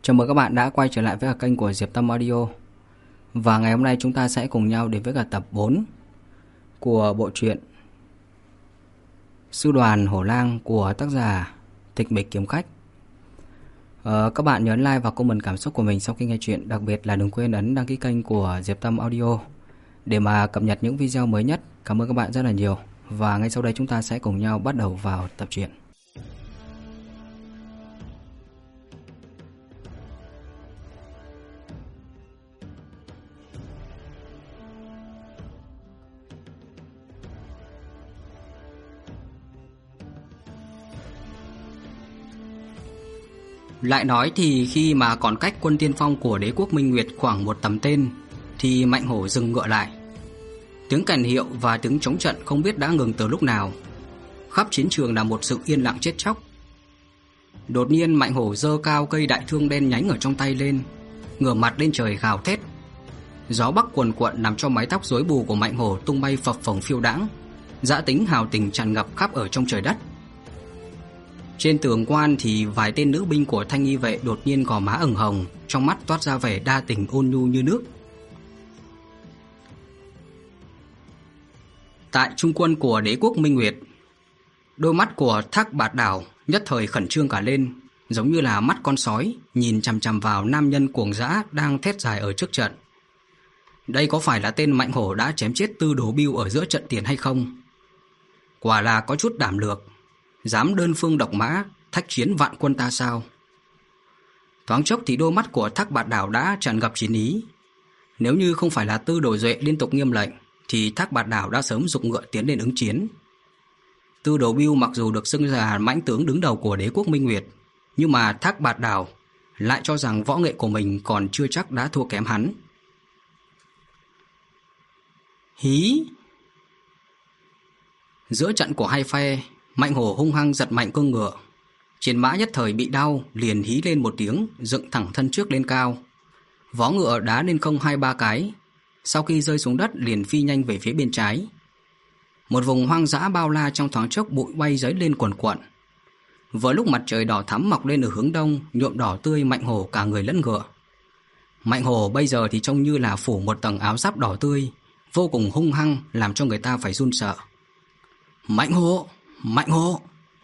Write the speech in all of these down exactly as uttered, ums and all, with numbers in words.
Chào mừng các bạn đã quay trở lại với cả kênh của Diệp Tâm Audio. Và ngày hôm nay chúng ta sẽ cùng nhau đến với cả tập bốn của bộ truyện Sư đoàn Hổ Lang của tác giả Tịch Mịch Kiếm Khách. ờ, Các bạn nhớ like và comment cảm xúc của mình sau khi nghe chuyện. Đặc biệt là đừng quên ấn đăng ký kênh của Diệp Tâm Audio để mà cập nhật những video mới nhất. Cảm ơn các bạn rất là nhiều. Và ngay sau đây chúng ta sẽ cùng nhau bắt đầu vào tập truyện. Lại nói thì khi mà còn cách quân tiên phong của đế quốc Minh Nguyệt khoảng một tầm tên thì Mạnh Hổ dừng ngựa lại. Tiếng kèn hiệu và tiếng chống trận không biết đã ngừng từ lúc nào. Khắp chiến trường là một sự yên lặng chết chóc. Đột nhiên Mạnh Hổ giơ cao cây đại thương đen nhánh ở trong tay lên, ngửa mặt lên trời gào thét. Gió bắc cuồn cuộn làm cho mái tóc rối bù của Mạnh Hổ tung bay phập phồng phiêu đãng, dã tính hào tình tràn ngập khắp ở trong trời đất. Trên tường quan thì vài tên nữ binh của Thanh Y vệ đột nhiên gò má ửng hồng, trong mắt toát ra vẻ đa tình ôn nhu như nước. Tại trung quân của đế quốc Minh Nguyệt, đôi mắt của Thác Bạt Đảo nhất thời khẩn trương cả lên, giống như là mắt con sói nhìn chằm chằm vào nam nhân cuồng dã đang thét dài ở trước trận. Đây có phải là tên Mạnh Hổ đã chém chết Tư Đồ Bưu ở giữa trận tiền hay không? Quả là có chút đảm lược, dám đơn phương độc mã thách chiến vạn quân ta sao? Thoáng chốc thì đôi mắt của Thác Bạt Đảo đã tràn ngập chiến ý. Nếu như không phải là Tư Đồ Duệ liên tục nghiêm lệnh thì Thác Bạt Đảo đã sớm giục ngựa tiến lên ứng chiến. Tư Đồ Bưu mặc dù được xưng là mãnh tướng đứng đầu của đế quốc Minh Nguyệt, nhưng mà Thác Bạt Đảo lại cho rằng võ nghệ của mình còn chưa chắc đã thua kém hắn. Hí! Giữa trận của hai phe, Mạnh Hổ hung hăng giật mạnh cương ngựa. Trên mã nhất thời bị đau, liền hí lên một tiếng, dựng thẳng thân trước lên cao. Vó ngựa đá lên không hai ba cái, sau khi rơi xuống đất liền phi nhanh về phía bên trái. Một vùng hoang dã bao la trong thoáng chốc bụi bay giấy lên quần quận. Vừa lúc mặt trời đỏ thắm mọc lên ở hướng đông, nhuộm đỏ tươi Mạnh Hổ cả người lẫn ngựa. Mạnh Hổ bây giờ thì trông như là phủ một tầng áo giáp đỏ tươi, vô cùng hung hăng, làm cho người ta phải run sợ. Mạnh Hổ! Mạnh Hổ!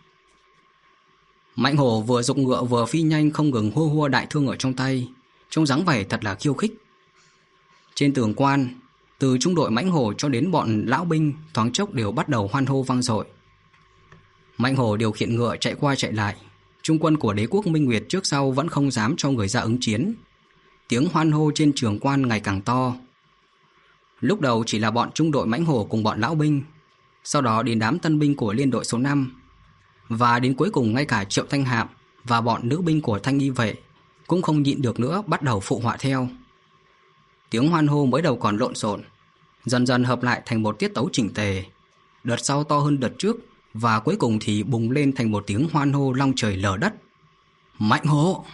Mạnh Hổ vừa giục ngựa vừa phi nhanh, không ngừng hua hua đại thương ở trong tay, trông dáng vẻ thật là khiêu khích. Trên tường quan, từ trung đội Mạnh Hổ cho đến bọn lão binh thoáng chốc đều bắt đầu hoan hô vang dội. Mạnh Hổ điều khiển ngựa chạy qua chạy lại. Trung quân của đế quốc Minh Nguyệt trước sau vẫn không dám cho người ra ứng chiến. Tiếng hoan hô trên trường quan ngày càng to. Lúc đầu chỉ là bọn trung đội Mạnh Hổ cùng bọn lão binh, sau đó đến đám tân binh của liên đội số năm, và đến cuối cùng ngay cả Triệu Thanh Hạm và bọn nữ binh của Thanh Y vệ cũng không nhịn được nữa, bắt đầu phụ họa theo. Tiếng hoan hô mới đầu còn lộn xộn, dần dần hợp lại thành một tiết tấu chỉnh tề, đợt sau to hơn đợt trước, và cuối cùng thì bùng lên thành một tiếng hoan hô long trời lở đất. Mạnh Hổ!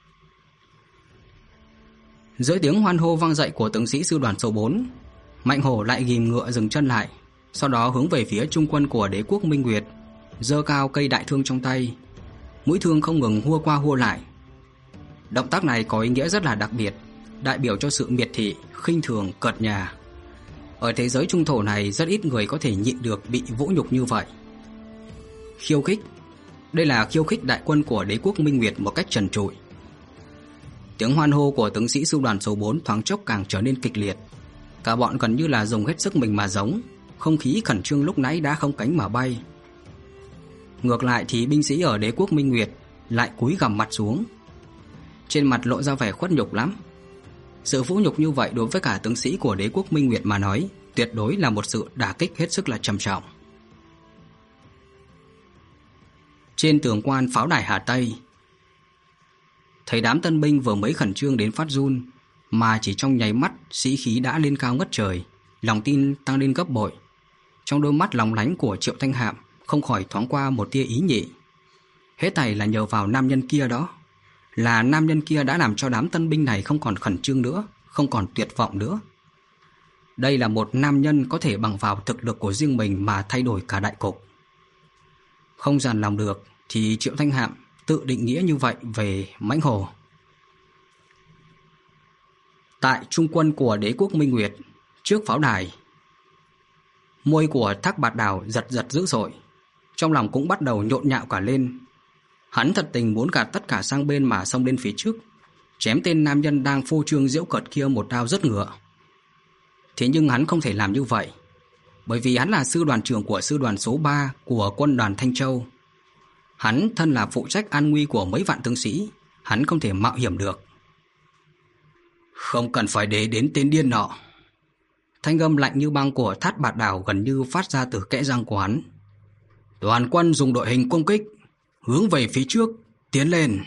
Dưới tiếng hoan hô vang dậy của tướng sĩ sư đoàn số bốn, Mạnh Hổ lại ghim ngựa dừng chân lại, sau đó hướng về phía trung quân của đế quốc Minh Nguyệt, giơ cao cây đại thương trong tay, mũi thương không ngừng hua qua hua lại. Động tác này có ý nghĩa rất là đặc biệt, đại biểu cho sự miệt thị, khinh thường, cợt nhả. Ở thế giới trung thổ này rất ít người có thể nhịn được bị vũ nhục như vậy. Khiêu khích, đây là khiêu khích đại quân của đế quốc Minh Nguyệt một cách trần trụi. Tiếng hoan hô của tướng sĩ sư đoàn số bốn thoáng chốc càng trở nên kịch liệt. Cả bọn gần như là dùng hết sức mình mà giống, không khí khẩn trương lúc nãy đã không cánh mà bay. Ngược lại thì binh sĩ ở đế quốc Minh Nguyệt lại cúi gằm mặt xuống, trên mặt lộ ra vẻ khuất nhục lắm. Sự vũ nhục như vậy đối với cả tướng sĩ của đế quốc Minh Nguyệt mà nói, tuyệt đối là một sự đả kích hết sức là trầm trọng. Trên tường quan pháo đài Hà Tây, thấy đám tân binh vừa mới khẩn trương đến phát run, mà chỉ trong nháy mắt sĩ khí đã lên cao ngất trời, lòng tin tăng lên gấp bội. Trong đôi mắt lóng lánh của Triệu Thanh Hạm không khỏi thoáng qua một tia ý nhị. Hết thảy là nhờ vào nam nhân kia đó. Là nam nhân kia đã làm cho đám tân binh này không còn khẩn trương nữa, không còn tuyệt vọng nữa. Đây là một nam nhân có thể bằng vào thực lực của riêng mình mà thay đổi cả đại cục. Không dằn lòng được thì Triệu Thanh Hạm tự định nghĩa như vậy về Mãnh Hổ. Tại trung quân của đế quốc Minh Nguyệt, trước pháo đài. Môi của Thác Bạt Đào giật giật dữ dội, trong lòng cũng bắt đầu nhộn nhạo cả lên. Hắn thật tình muốn gạt tất cả sang bên mà xông lên phía trước, chém tên nam nhân đang phô trương giễu cợt kia một đao rớt ngựa. Thế nhưng hắn không thể làm như vậy, bởi vì hắn là sư đoàn trưởng của sư đoàn số ba của quân đoàn Thanh Châu. Hắn thân là phụ trách an nguy của mấy vạn tướng sĩ, hắn không thể mạo hiểm được. Không cần phải để đến tên điên nọ. Thanh âm lạnh như băng của Thát Bạt Đào gần như phát ra từ kẽ răng của hắn. Toàn quân dùng đội hình công kích, hướng về phía trước, tiến lên.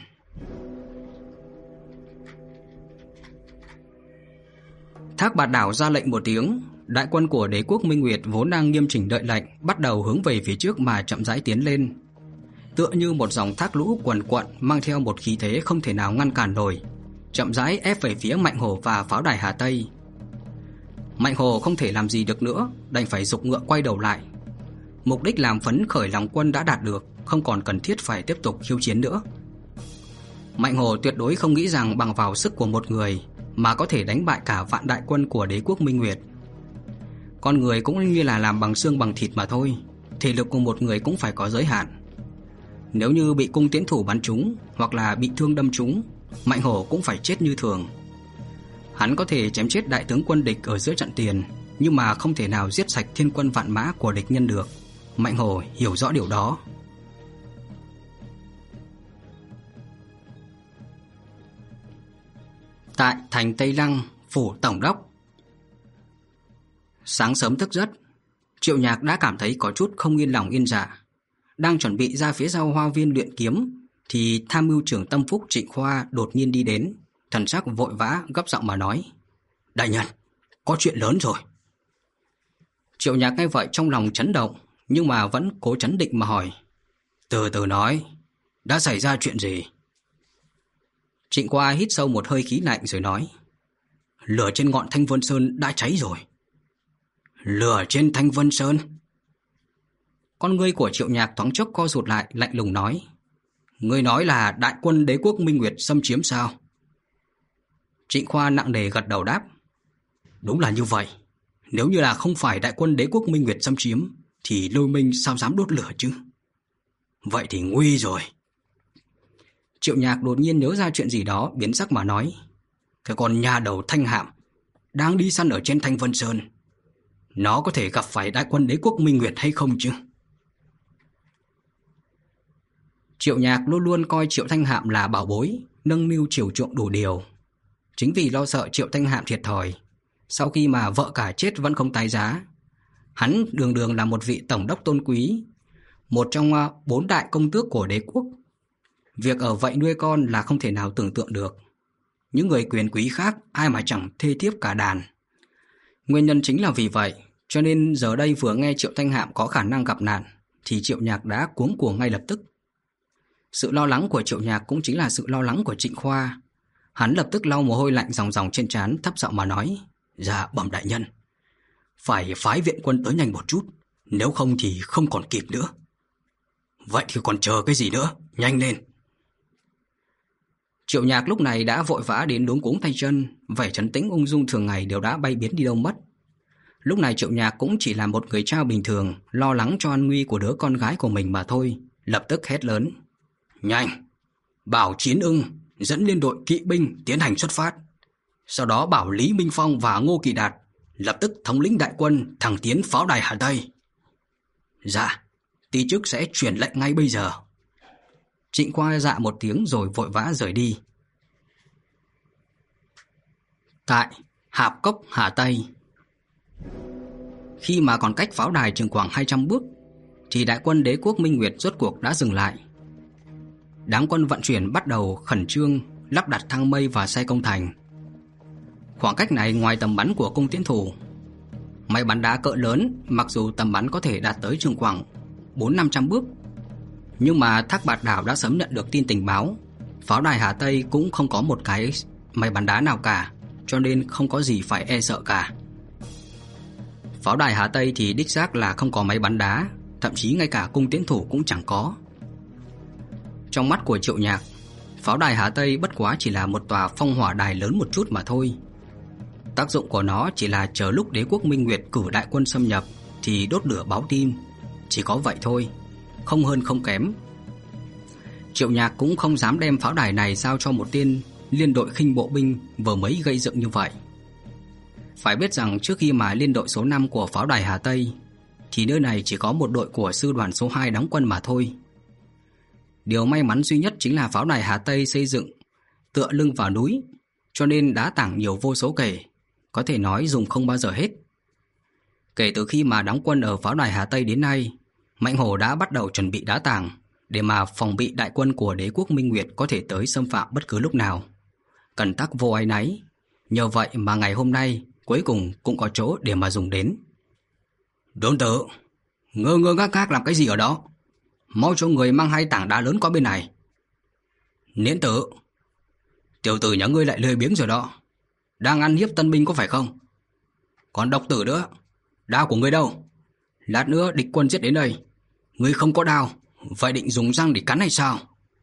Thác Bạt Đào ra lệnh một tiếng, đại quân của đế quốc Minh Nguyệt vốn đang nghiêm chỉnh đợi lệnh, bắt đầu hướng về phía trước mà chậm rãi tiến lên. Tựa như một dòng thác lũ quần quận mang theo một khí thế không thể nào ngăn cản nổi, chậm rãi ép về phía Mạnh Hổ và pháo đài Hà Tây. Mạnh Hổ không thể làm gì được nữa, đành phải giục ngựa quay đầu lại. Mục đích làm phấn khởi lòng quân đã đạt được, không còn cần thiết phải tiếp tục khiêu chiến nữa. Mạnh Hổ tuyệt đối không nghĩ rằng bằng vào sức của một người mà có thể đánh bại cả vạn đại quân của đế quốc Minh Nguyệt. Con người cũng như là làm bằng xương bằng thịt mà thôi, thể lực của một người cũng phải có giới hạn. Nếu như bị cung tiễn thủ bắn trúng hoặc là bị thương đâm trúng, Mạnh Hổ cũng phải chết như thường. Hắn có thể chém chết đại tướng quân địch ở giữa trận tiền, nhưng mà không thể nào giết sạch thiên quân vạn mã của địch nhân được. Mạnh Hổ hiểu rõ điều đó. Tại thành Tây Lăng, phủ tổng đốc. Sáng sớm thức giấc, Triệu Nhạc đã cảm thấy có chút không yên lòng yên dạ. Đang chuẩn bị ra phía sau hoa viên luyện kiếm thì tham mưu trưởng Tâm Phúc Trịnh Khoa đột nhiên đi đến, thần sắc vội vã gấp giọng mà nói: "Đại nhân, có chuyện lớn rồi." Triệu Nhạc nghe vậy trong lòng chấn động, nhưng mà vẫn cố trấn định mà hỏi: "Từ từ nói, đã xảy ra chuyện gì?" Trịnh Khoa hít sâu một hơi khí lạnh rồi nói: "Lửa trên ngọn Thanh Vân Sơn đã cháy rồi." "Lửa trên Thanh Vân Sơn?" Con ngươi của Triệu Nhạc thoáng chốc co rụt lại, lạnh lùng nói: "Ngươi nói là đại quân đế quốc Minh Nguyệt xâm chiếm sao?" Trịnh Khoa nặng nề gật đầu đáp: "Đúng là như vậy. Nếu như là không phải đại quân đế quốc Minh Nguyệt xâm chiếm thì Lôi Minh sao dám đốt lửa chứ? Vậy thì nguy rồi." Triệu Nhạc đột nhiên nhớ ra chuyện gì đó, biến sắc mà nói: "Cái con nhà đầu Thanh Hạm đang đi săn ở trên Thanh Vân Sơn, nó có thể gặp phải đại quân đế quốc Minh Nguyệt hay không chứ?" Triệu Nhạc luôn luôn coi Triệu Thanh Hạm là bảo bối, nâng niu chiều chuộng đủ điều. Chính vì lo sợ Triệu Thanh Hạm thiệt thòi, sau khi mà vợ cả chết vẫn không tái giá, hắn đường đường là một vị tổng đốc tôn quý, một trong bốn đại công tước của đế quốc. Việc ở vậy nuôi con là không thể nào tưởng tượng được. Những người quyền quý khác ai mà chẳng thê thiếp cả đàn. Nguyên nhân chính là vì vậy, cho nên giờ đây vừa nghe Triệu Thanh Hạm có khả năng gặp nạn thì Triệu Nhạc đã cuống cuồng ngay lập tức. Sự lo lắng của Triệu Nhạc cũng chính là sự lo lắng của Trịnh Khoa. Hắn lập tức lau mồ hôi lạnh ròng ròng trên trán, thấp giọng mà nói: "Dạ bẩm đại nhân, phải phái viện quân tới nhanh một chút, nếu không thì không còn kịp nữa." "Vậy thì còn chờ cái gì nữa, nhanh lên." Triệu Nhạc lúc này đã vội vã đến luống cuống tay chân, vẻ trấn tĩnh ung dung thường ngày đều đã bay biến đi đâu mất. Lúc này Triệu Nhạc cũng chỉ là một người cha bình thường, lo lắng cho an nguy của đứa con gái của mình mà thôi, lập tức hét lớn: "Nhanh, bảo Chiến Ưng dẫn liên đội kỵ binh tiến hành xuất phát. Sau đó bảo Lý Minh Phong và Ngô Kỳ Đạt lập tức thống lĩnh đại quân thẳng tiến pháo đài Hà Tây." "Dạ, ty chức sẽ truyền lệnh ngay bây giờ." Trịnh Khoa dạ một tiếng rồi vội vã rời đi. Tại Hạp Cốc Hà Tây. Khi mà còn cách pháo đài chừng khoảng hai trăm bước thì đại quân đế quốc Minh Nguyệt rốt cuộc đã dừng lại. Đám quân vận chuyển bắt đầu khẩn trương lắp đặt thang mây và xe công thành. Khoảng cách này ngoài tầm bắn của cung tiễn thủ. Máy bắn đá cỡ lớn mặc dù tầm bắn có thể đạt tới chừng khoảng bốn năm trăm bước, nhưng mà Thác Bạt Đảo đã sớm nhận được tin tình báo pháo đài Hà Tây cũng không có một cái máy bắn đá nào cả, cho nên không có gì phải e sợ cả. Pháo đài Hà Tây thì đích xác là không có máy bắn đá, thậm chí ngay cả cung tiễn thủ cũng chẳng có. Trong mắt của Triệu Nhạc, pháo đài Hà Tây bất quá chỉ là một tòa phong hỏa đài lớn một chút mà thôi. Tác dụng của nó chỉ là chờ lúc đế quốc Minh Nguyệt cử đại quân xâm nhập thì đốt lửa báo tin, chỉ có vậy thôi, không hơn không kém. Triệu Nhạc cũng không dám đem pháo đài này giao cho một tên liên đội khinh bộ binh vừa mới gây dựng như vậy. Phải biết rằng trước khi mà liên đội số năm của pháo đài Hà Tây thì nơi này chỉ có một đội của sư đoàn số hai đóng quân mà thôi. Điều may mắn duy nhất chính là pháo đài Hà Tây xây dựng tựa lưng vào núi, cho nên đá tảng nhiều vô số kể, có thể nói dùng không bao giờ hết. Kể từ khi mà đóng quân ở pháo đài Hà Tây đến nay, Mạnh Hổ đã bắt đầu chuẩn bị đá tảng để mà phòng bị đại quân của đế quốc Minh Nguyệt có thể tới xâm phạm bất cứ lúc nào. Cần tắc vô áy náy, nhờ vậy mà ngày hôm nay cuối cùng cũng có chỗ để mà dùng đến. Đôn tử, ngơ ngơ ngác ngác làm cái gì ở đó? Mau cho người mang hai tảng đá lớn qua bên này. Niễn tử, tiểu tử nhà ngươi lại lười biếng rồi đó. Đang ăn hiếp tân binh có phải không? Còn độc tử nữa, đao của ngươi đâu? Lát nữa địch quân giết đến đây, ngươi không có đao, vậy định dùng răng để cắn hay sao?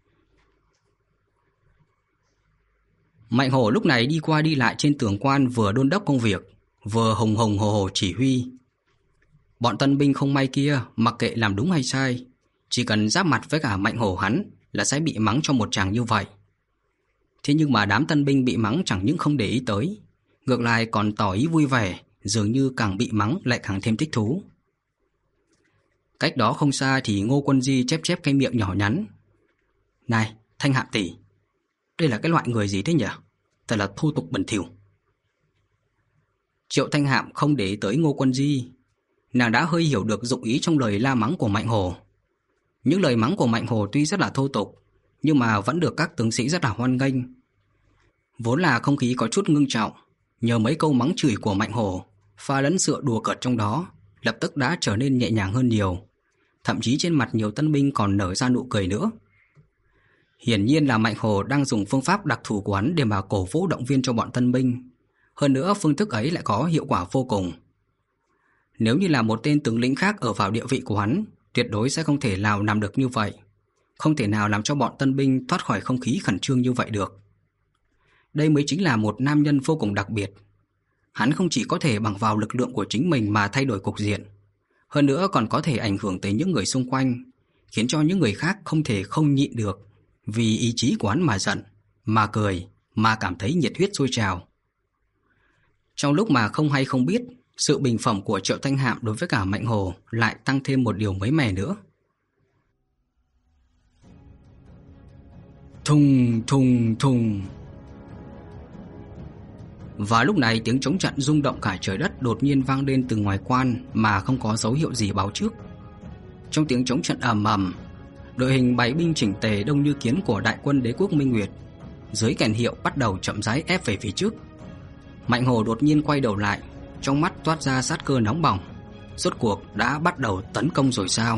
Mạnh Hổ lúc này đi qua đi lại trên tường quan, vừa đôn đốc công việc, vừa hùng hùng hồ hồ chỉ huy. Bọn tân binh không may kia mặc kệ làm đúng hay sai, chỉ cần giáp mặt với cả Mạnh Hổ hắn là sẽ bị mắng cho một tràng như vậy. Thế nhưng mà đám tân binh bị mắng chẳng những không để ý tới, ngược lại còn tỏ ý vui vẻ, dường như càng bị mắng lại càng thêm thích thú. Cách đó không xa thì Ngô Quân Di chép chép cái miệng nhỏ nhắn. Này, Thanh Hạm tỷ, đây là cái loại người gì thế nhỉ? Thật là thô tục bẩn thỉu. Triệu Thanh Hạm không để ý tới Ngô Quân Di. Nàng đã hơi hiểu được dụng ý trong lời la mắng của Mạnh Hổ. Những lời mắng của Mạnh Hổ tuy rất là thô tục, nhưng mà vẫn được các tướng sĩ rất là hoan nghênh. Vốn là không khí có chút ngưng trọng, nhờ mấy câu mắng chửi của Mạnh Hổ pha lẫn sự đùa cợt trong đó, lập tức đã trở nên nhẹ nhàng hơn nhiều. Thậm chí trên mặt nhiều tân binh còn nở ra nụ cười nữa. Hiển nhiên là Mạnh Hổ đang dùng phương pháp đặc thù của hắn để mà cổ vũ động viên cho bọn tân binh. Hơn nữa phương thức ấy lại có hiệu quả vô cùng. Nếu như là một tên tướng lĩnh khác ở vào địa vị của hắn, tuyệt đối sẽ không thể nào làm được như vậy. Không thể nào làm cho bọn tân binh thoát khỏi không khí khẩn trương như vậy được. Đây mới chính là một nam nhân vô cùng đặc biệt. Hắn không chỉ có thể bằng vào lực lượng của chính mình mà thay đổi cục diện, hơn nữa còn có thể ảnh hưởng tới những người xung quanh, khiến cho những người khác không thể không nhịn được vì ý chí của hắn mà giận, mà cười, mà cảm thấy nhiệt huyết sôi trào. Trong lúc mà không hay không biết, sự bình phẩm của Triệu Thanh Hạm đối với cả Mạnh Hổ lại tăng thêm một điều mới mẻ nữa. Thùng thùng thùng. Và lúc này tiếng trống trận rung động cả trời đất đột nhiên vang lên từ ngoài quan mà không có dấu hiệu gì báo trước. Trong tiếng trống trận ầm ầm, đội hình bày binh chỉnh tề đông như kiến của đại quân đế quốc Minh Nguyệt dưới kèn hiệu bắt đầu chậm rãi ép về phía trước. Mạnh Hổ đột nhiên quay đầu lại, trong mắt toát ra sát cơ nóng bỏng. Rốt cuộc đã bắt đầu tấn công rồi sao?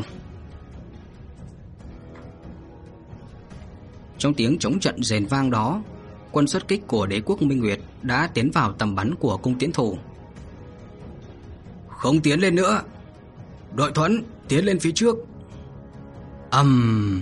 Trong tiếng trống trận rền vang đó, quân xuất kích của đế quốc Minh Nguyệt đã tiến vào tầm bắn của cung tiễn thủ. Không tiến lên nữa, đội Thuẫn tiến lên phía trước. Ầm. Um.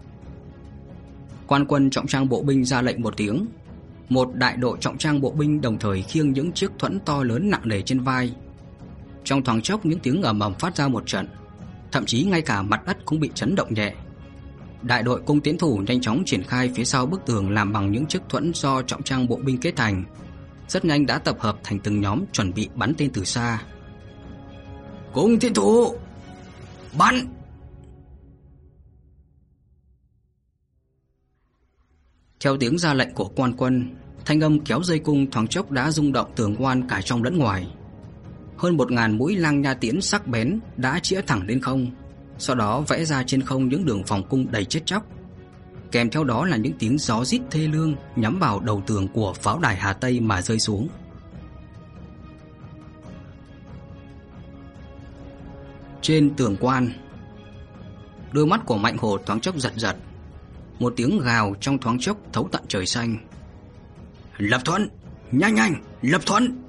Quan quân trọng trang bộ binh ra lệnh một tiếng. Một đại đội trọng trang bộ binh đồng thời khiêng những chiếc thuẫn to lớn nặng nề trên vai. Trong thoáng chốc những tiếng ầm ầm phát ra một trận, thậm chí ngay cả mặt đất cũng bị chấn động nhẹ. Đại đội cung tiễn thủ nhanh chóng triển khai phía sau bức tường làm bằng những chiếc thuẫn do trọng trang bộ binh kết thành, rất nhanh đã tập hợp thành từng nhóm chuẩn bị bắn tên từ xa. Cung tiễn thủ, bắn! Theo tiếng ra lệnh của quan quân, thanh âm kéo dây cung thoáng chốc đã rung động tường quan cả trong lẫn ngoài. Hơn một ngàn mũi lang nha tiễn sắc bén đã chĩa thẳng lên không, sau đó vẽ ra trên không những đường vòng cung đầy chết chóc. Kèm theo đó là những tiếng gió rít thê lương nhắm vào đầu tường của pháo đài Hà Tây mà rơi xuống. Trên tường quan, đôi mắt của Mạnh Hổ thoáng chốc giật giật. Một tiếng gào trong thoáng chốc thấu tận trời xanh. Lập thuẫn, nhanh nhanh, lập thuẫn!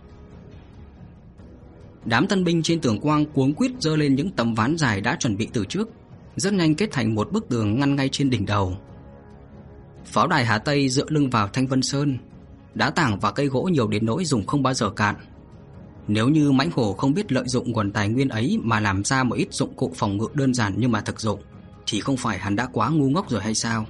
Đám tân binh trên tường quang cuống quýt giơ lên những tấm ván dài đã chuẩn bị từ trước, rất nhanh kết thành một bức tường ngăn ngay trên đỉnh đầu. Pháo đài Hà Tây dựa lưng vào Thanh Vân Sơn, đá tảng và cây gỗ nhiều đến nỗi dùng không bao giờ cạn. Nếu như mãnh hổ không biết lợi dụng nguồn tài nguyên ấy mà làm ra một ít dụng cụ phòng ngự đơn giản nhưng mà thực dụng, thì không phải hắn đã quá ngu ngốc rồi hay sao?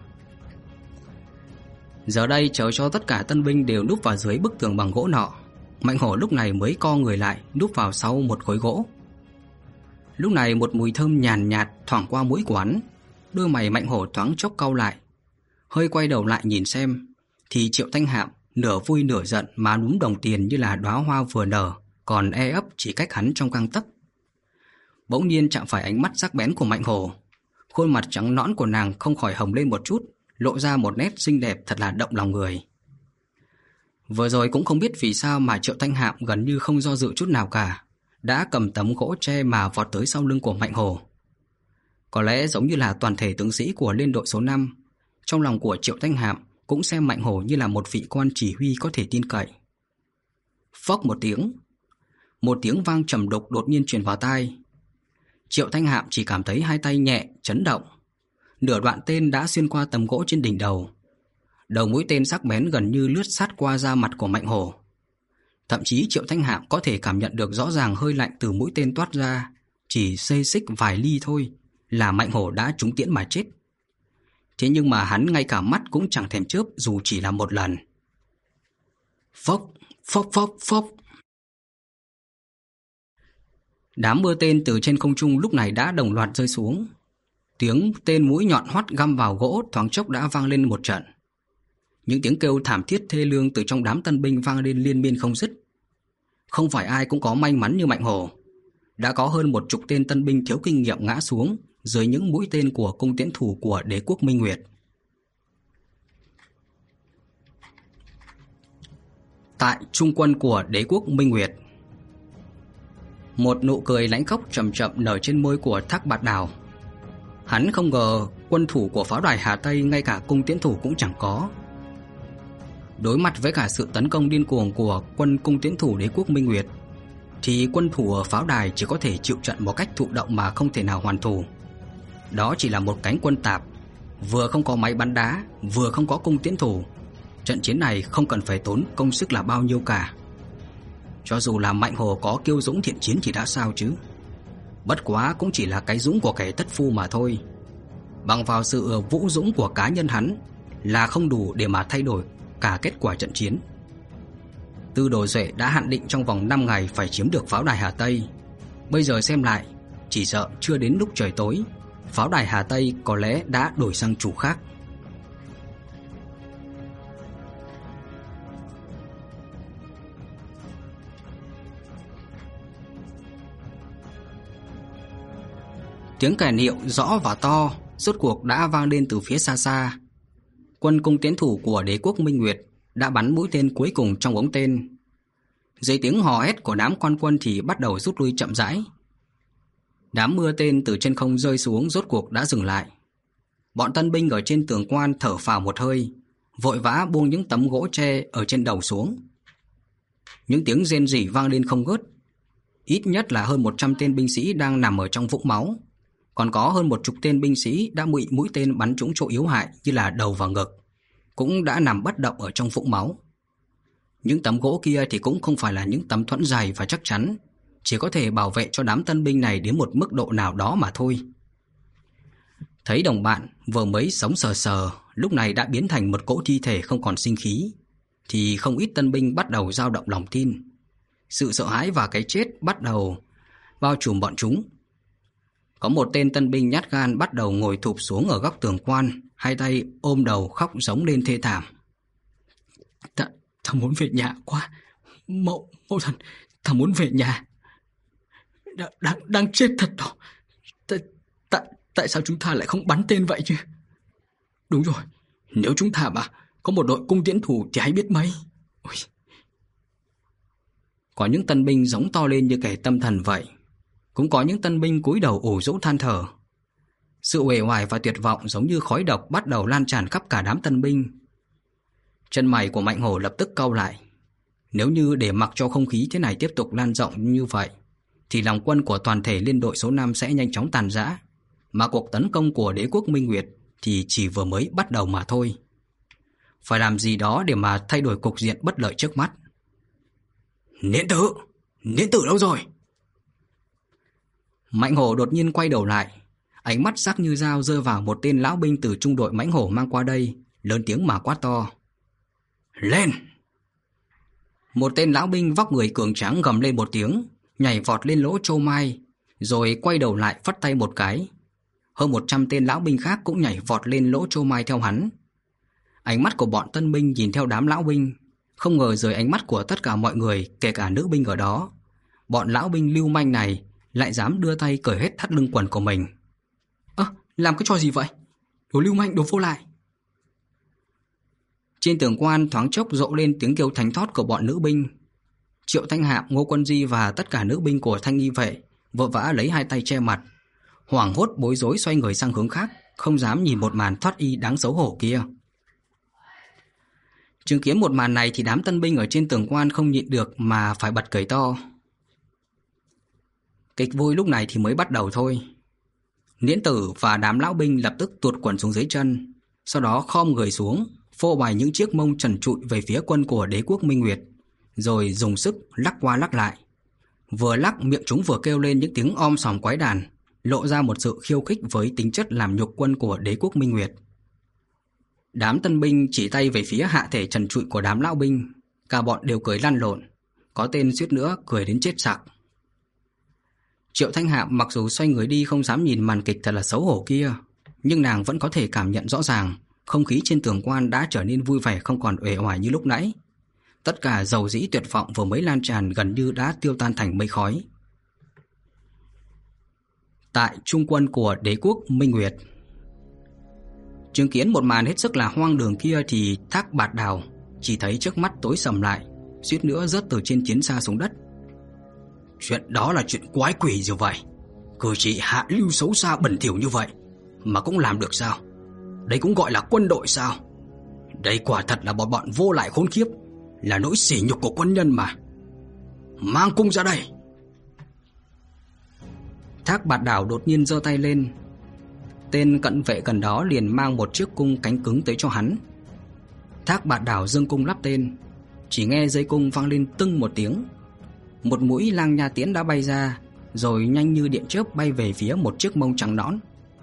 Giờ đây chờ cho tất cả tân binh đều núp vào dưới bức tường bằng gỗ nọ, Mạnh hổ lúc này mới co người lại núp vào sau một khối gỗ. Lúc này một mùi thơm nhàn nhạt thoảng qua mũi của hắn. Đôi mày Mạnh hổ thoáng chốc cau lại, hơi quay đầu lại nhìn xem, thì Triệu Thanh Hạm nửa vui nửa giận má núm đồng tiền như là đóa hoa vừa nở, còn e ấp chỉ cách hắn trong gang tấc. Bỗng nhiên chạm phải ánh mắt sắc bén của Mạnh hổ, khuôn mặt trắng nõn của nàng không khỏi hồng lên một chút, lộ ra một nét xinh đẹp thật là động lòng người. Vừa rồi cũng không biết vì sao mà Triệu Thanh Hạm gần như không do dự chút nào cả, đã cầm tấm gỗ tre mà vọt tới sau lưng của Mạnh hổ. Có lẽ giống như là toàn thể tướng sĩ của liên đội số năm, trong lòng của Triệu Thanh Hạm cũng xem Mạnh hổ như là một vị quan chỉ huy có thể tin cậy. Phốc một tiếng, một tiếng vang trầm đục đột nhiên truyền vào tai. Triệu Thanh Hạm chỉ cảm thấy hai tay nhẹ chấn động, nửa đoạn tên đã xuyên qua tấm gỗ trên đỉnh đầu. Đầu mũi tên sắc bén gần như lướt sát qua da mặt của Mạnh hổ. Thậm chí Triệu Thanh Hạm có thể cảm nhận được rõ ràng hơi lạnh từ mũi tên toát ra, chỉ xê xích vài ly thôi là Mạnh hổ đã trúng tiễn mà chết. Thế nhưng mà hắn ngay cả mắt cũng chẳng thèm chớp dù chỉ là một lần. Phốc, phốc phốc phốc. Đám mưa tên từ trên không trung lúc này đã đồng loạt rơi xuống. Tiếng tên mũi nhọn hoắt găm vào gỗ thoáng chốc đã vang lên một trận. Những tiếng kêu thảm thiết thê lương từ trong đám tân binh vang lên liên miên không dứt. Không phải ai cũng có may mắn như Mạnh hổ. Đã có hơn một chục tên tân binh thiếu kinh nghiệm ngã xuống dưới những mũi tên của cung tiễn thủ của đế quốc Minh Nguyệt. Tại trung quân của đế quốc Minh Nguyệt, một nụ cười lãnh khốc chậm chậm nở trên môi của Thác Bạt Đào. Hắn không ngờ quân thủ của pháo đài Hà Tây ngay cả cung tiễn thủ cũng chẳng có. Đối mặt với cả sự tấn công điên cuồng của quân cung tiễn thủ đế quốc Minh Nguyệt, thì quân thủ ở pháo đài chỉ có thể chịu trận một cách thụ động mà không thể nào hoàn thủ. Đó chỉ là một cánh quân tạp, vừa không có máy bắn đá, vừa không có cung tiễn thủ. Trận chiến này không cần phải tốn công sức là bao nhiêu cả. Cho dù là Mạnh hổ có kiêu dũng thiện chiến thì đã sao chứ? Bất quá cũng chỉ là cái dũng của kẻ tất phu mà thôi. Bằng vào sự vũ dũng của cá nhân hắn là không đủ để mà thay đổi cả kết quả trận chiến. Tư Đồ Duệ đã hạn định trong vòng năm ngày phải chiếm được pháo đài Hà Tây. Bây giờ xem lại, chỉ sợ chưa đến lúc trời tối, pháo đài Hà Tây có lẽ đã đổi sang chủ khác. Tiếng kèn hiệu rõ và to rốt cuộc đã vang lên từ phía xa xa. Quân cung tiễn thủ của đế quốc Minh Nguyệt đã bắn mũi tên cuối cùng trong ống tên. Dưới tiếng hò hét của đám quan quân thì bắt đầu rút lui chậm rãi. Đám mưa tên từ trên không rơi xuống rốt cuộc đã dừng lại. Bọn tân binh ở trên tường quan thở phào một hơi, vội vã buông những tấm gỗ tre ở trên đầu xuống. Những tiếng rên rỉ vang lên không ngớt. Ít nhất là hơn một trăm tên binh sĩ đang nằm ở trong vũng máu. Còn có hơn một chục tên binh sĩ đã bị mũi tên bắn trúng chỗ yếu hại như là đầu và ngực, cũng đã nằm bất động ở trong vũng máu. Những tấm gỗ kia thì cũng không phải là những tấm thuẫn dày và chắc chắn, chỉ có thể bảo vệ cho đám tân binh này đến một mức độ nào đó mà thôi. Thấy đồng bạn vừa mới sống sờ sờ lúc này đã biến thành một cỗ thi thể không còn sinh khí, thì không ít tân binh bắt đầu dao động lòng tin. Sự sợ hãi và cái chết bắt đầu bao trùm bọn chúng. Có một tên tân binh nhát gan bắt đầu ngồi thụp xuống ở góc tường quan, hai tay ôm đầu khóc giống lên thê thảm. Ta, ta muốn về nhà quá. Mẫu, mẫu thần, ta muốn về nhà. Đang, đang, đang chết thật đó. Ta, ta, tại sao chúng ta lại không bắn tên vậy chứ? Đúng rồi, nếu chúng ta mà có một đội cung tiễn thủ thì hãy biết mấy. Ôi. Có những tân binh giống to lên như kẻ tâm thần vậy. Cũng có những tân binh cúi đầu ủ rũ than thở. Sự uể oải và tuyệt vọng giống như khói độc bắt đầu lan tràn khắp cả đám tân binh. Chân mày của Mạnh hổ lập tức cau lại. Nếu như để mặc cho không khí thế này tiếp tục lan rộng như vậy, thì lòng quân của toàn thể liên đội số năm sẽ nhanh chóng tàn rã, mà cuộc tấn công của đế quốc Minh Nguyệt thì chỉ vừa mới bắt đầu mà thôi. phải làm gì đó để mà thay đổi cục diện bất lợi trước mắt. Niễn tử, Niễn tử đâu rồi? Mạnh hổ đột nhiên quay đầu lại, ánh mắt sắc như dao rơi vào một tên lão binh từ trung đội mãnh hổ mang qua đây, lớn tiếng mà quát to. Lên! Một tên lão binh vóc người cường tráng gầm lên một tiếng, nhảy vọt lên lỗ châu mai, rồi quay đầu lại phất tay một cái. Hơn một trăm tên lão binh khác cũng nhảy vọt lên lỗ châu mai theo hắn. Ánh mắt của bọn tân binh nhìn theo đám lão binh, không ngờ rời ánh mắt của tất cả mọi người, kể cả nữ binh ở đó. Bọn lão binh lưu manh này lại dám đưa tay cởi hết thắt lưng quần của mình. Ơ, à, làm cái trò gì vậy? Đồ lưu manh, đồ vô lại. Trên tường quan thoáng chốc rộ lên tiếng kêu thánh thót của bọn nữ binh. Triệu Thanh Hạm, Ngô Quân Di và tất cả nữ binh của Thanh Nghi Vệ vội vã lấy hai tay che mặt, hoảng hốt bối rối xoay người sang hướng khác, không dám nhìn một màn thoát y đáng xấu hổ kia. Chứng kiến một màn này thì đám tân binh ở trên tường quan không nhịn được mà phải bật cười to. Kịch vui lúc này thì mới bắt đầu thôi. Niễn tử và đám lão binh lập tức tuột quần xuống dưới chân, sau đó khom người xuống, phô bày những chiếc mông trần trụi về phía quân của đế quốc Minh Nguyệt, rồi dùng sức lắc qua lắc lại. Vừa lắc miệng chúng vừa kêu lên những tiếng om sòm quái đàn, lộ ra một sự khiêu khích với tính chất làm nhục quân của đế quốc Minh Nguyệt. Đám tân binh chỉ tay về phía hạ thể trần trụi của đám lão binh, cả bọn đều cười lăn lộn, có tên suýt nữa cười đến chết sặc. Triệu Thanh Hạm mặc dù xoay người đi không dám nhìn màn kịch thật là xấu hổ kia, nhưng nàng vẫn có thể cảm nhận rõ ràng không khí trên tường quan đã trở nên vui vẻ, không còn uể oải như lúc nãy. Tất cả dầu dĩ tuyệt vọng vừa mới lan tràn gần như đã tiêu tan thành mây khói. Tại trung quân của đế quốc Minh Nguyệt, chứng kiến một màn hết sức là hoang đường kia thì Thác Bạt Đào chỉ thấy trước mắt tối sầm lại, suýt nữa rớt từ trên chiến xa xuống đất. Chuyện đó là chuyện quái quỷ gì vậy? Cử chỉ hạ lưu xấu xa bẩn thỉu như vậy mà cũng làm được sao? Đây cũng gọi là quân đội sao? Đây quả thật là bọn bọn vô lại khốn kiếp, là nỗi sỉ nhục của quân nhân mà. Mang cung ra đây! Thác Bạt Đảo đột nhiên giơ tay lên. Tên cận vệ gần đó liền mang một chiếc cung cánh cứng tới cho hắn. Thác Bạt Đảo giương cung lắp tên, chỉ nghe dây cung vang lên tưng một tiếng. Một mũi lang nha tiễn đã bay ra, rồi nhanh như điện chớp bay về phía một chiếc mông trắng nõn.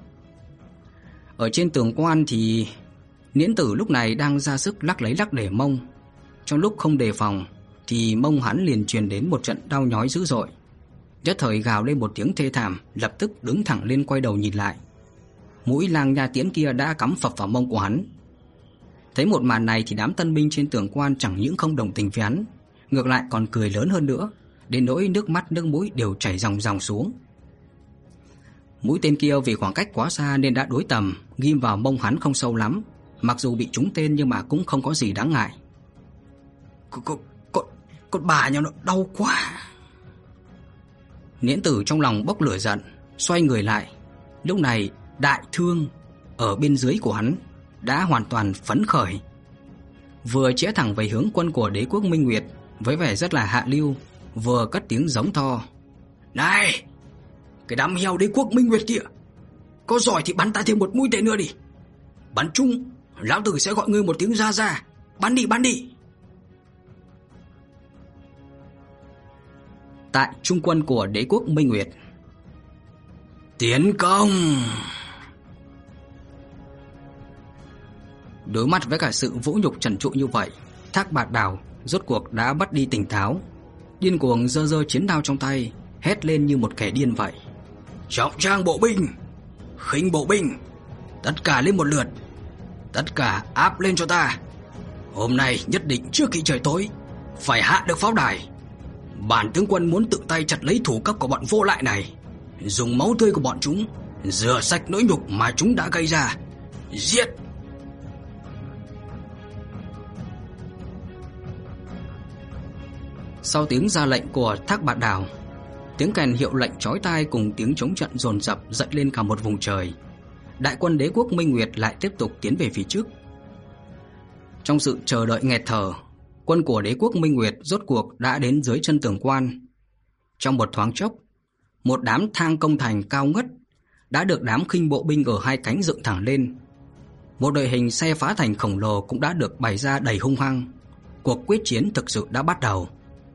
Ở trên tường quan thì Niễn tử lúc này đang ra sức lắc lấy lắc để mông. Trong lúc không đề phòng thì mông hắn liền truyền đến một trận đau nhói dữ dội. Nhất thời gào lên một tiếng thê thảm, lập tức đứng thẳng lên quay đầu nhìn lại. Mũi lang nha tiễn kia đã cắm phập vào mông của hắn. Thấy một màn này thì đám tân binh trên tường quan chẳng những không đồng tình với hắn, ngược lại còn cười lớn hơn nữa, đến nỗi nước mắt nước mũi đều chảy ròng ròng xuống. Mũi tên kia vì khoảng cách quá xa nên đã đối tầm, ghim vào mông hắn không sâu lắm, mặc dù bị trúng tên nhưng mà cũng không có gì đáng ngại. Con, con, con, con bà nhà nó đau quá. Niễn tử trong lòng bốc lửa giận, xoay người lại. Lúc này đại thương ở bên dưới của hắn đã hoàn toàn phấn khởi, vừa chĩa thẳng về hướng quân của đế quốc Minh Nguyệt với vẻ rất là hạ lưu, vừa cất tiếng giống to. Này, cái đám heo đế quốc Minh Nguyệt kia, có giỏi thì bắn ta thêm một mũi tên nữa đi. Bắn chung, lão tử sẽ gọi ngươi một tiếng ra ra. Bắn đi, bắn đi. Tại trung quân của đế quốc Minh Nguyệt, tiến công. Đối mặt với cả sự vũ nhục trần trụi như vậy, Thác Bạt Đào rốt cuộc đã mất đi tỉnh táo, điên cuồng giơ giơ chiến đao trong tay, hét lên như một kẻ điên vậy. Trọng trang bộ binh, khinh bộ binh, tất cả lên một lượt, tất cả áp lên cho ta. Hôm nay nhất định trước khi trời tối phải hạ được pháo đài. Bản tướng quân muốn tự tay chặt lấy thủ cấp của bọn vô lại này, dùng máu tươi của bọn chúng rửa sạch nỗi nhục mà chúng đã gây ra. Giết! Sau tiếng ra lệnh của Thác Bạt Đào, tiếng kèn hiệu lệnh chói tai cùng tiếng chống trận dồn dập dậy lên cả một vùng trời. Đại quân đế quốc Minh Nguyệt lại tiếp tục tiến về phía trước. Trong sự chờ đợi nghẹt thở, quân của đế quốc Minh Nguyệt rốt cuộc đã đến dưới chân tường quan. Trong một thoáng chốc, một đám thang công thành cao ngất đã được đám khinh bộ binh ở hai cánh dựng thẳng lên. Một đội hình xe phá thành khổng lồ cũng đã được bày ra đầy hung hăng. Cuộc quyết chiến thực sự đã bắt đầu.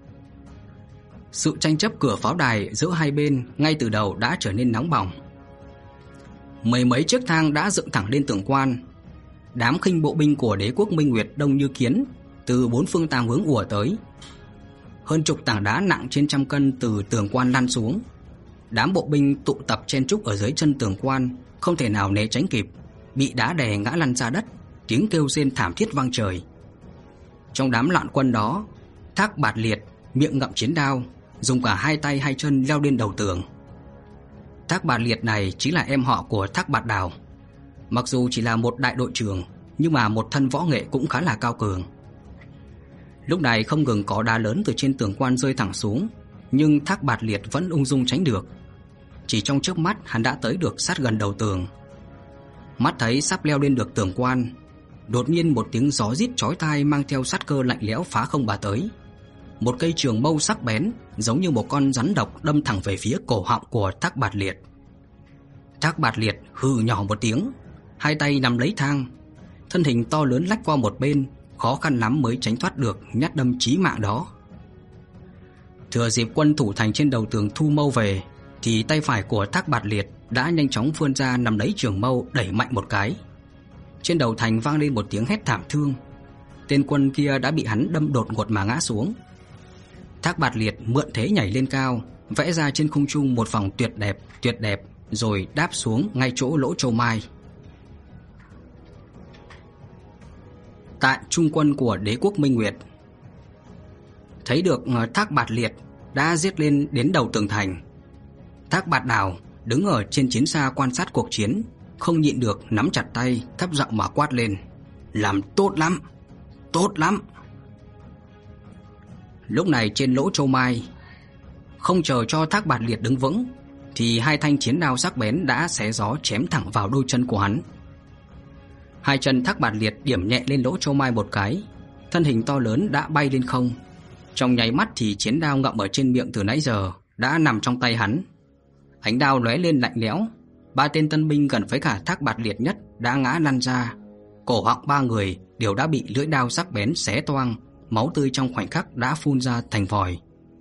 Sự tranh chấp cửa pháo đài giữa hai bên ngay từ đầu đã trở nên nóng bỏng. Mười mấy chiếc thang đã dựng thẳng lên tường quan. Đám khinh bộ binh của đế quốc Minh Nguyệt đông như kiến, từ bốn phương tám hướng ùa tới. Hơn chục tảng đá nặng trên trăm cân từ tường quan lăn xuống. Đám bộ binh tụ tập chen chúc ở dưới chân tường quan, không thể nào né tránh kịp, bị đá đè ngã lăn ra đất, tiếng kêu rên thảm thiết vang trời. Trong đám loạn quân đó, Thác Bạt Liệt miệng ngậm chiến đao, dùng cả hai tay hai chân leo lên đầu tường. Thác Bạt Liệt này chính là em họ của Thác Bạt Đào. Mặc dù chỉ là một đại đội trưởng, nhưng mà một thân võ nghệ cũng khá là cao cường. Lúc này không ngừng có đá lớn từ trên tường quan rơi thẳng xuống, nhưng Thác Bạt Liệt vẫn ung dung tránh được. Chỉ trong chớp mắt hắn đã tới được sát gần đầu tường. Mắt thấy sắp leo lên được tường quan, đột nhiên một tiếng gió rít chói tai mang theo sát cơ lạnh lẽo phá không mà tới. Một cây trường mâu sắc bén giống như một con rắn độc đâm thẳng về phía cổ họng của Thác Bạt Liệt. Thác Bạt Liệt hừ nhỏ một tiếng, hai tay nắm lấy thang, thân hình to lớn lách qua một bên, khó khăn lắm mới tránh thoát được nhát đâm chí mạng đó. Thừa dịp quân thủ thành trên đầu tường thu mâu về, thì tay phải của Thác Bạt Liệt đã nhanh chóng vươn ra nắm lấy trường mâu đẩy mạnh một cái. Trên đầu thành vang lên một tiếng hét thảm thương. Tên quân kia đã bị hắn đâm đột ngột mà ngã xuống. Thác Bạt Liệt mượn thế nhảy lên cao, vẽ ra trên không trung một vòng tuyệt đẹp, tuyệt đẹp, rồi đáp xuống ngay chỗ lỗ châu mai. Tại trung quân của đế quốc Minh Nguyệt, thấy được Thác Bạt Liệt đã giết lên đến đầu tường thành, Thác Bạt Đào đứng ở trên chiến xa quan sát cuộc chiến, không nhịn được nắm chặt tay, thấp giọng mà quát lên: "Làm tốt lắm, tốt lắm!" Lúc này trên lỗ châu mai, không chờ cho Thác Bạt Liệt đứng vững, thì hai thanh chiến đao sắc bén đã xé gió chém thẳng vào đôi chân của hắn. Hai chân Thác Bạt Liệt điểm nhẹ lên lỗ châu mai một cái, thân hình to lớn đã bay lên không. Trong nháy mắt thì chiến đao ngậm ở trên miệng từ nãy giờ đã nằm trong tay hắn. Ánh đao lóe lên lạnh lẽo, ba tên tân binh gần với cả Thác Bạt Liệt nhất đã ngã lăn ra. Cổ họng ba người đều đã bị lưỡi đao sắc bén xé toang, máu tươi trong khoảnh khắc đã phun ra thành vòi.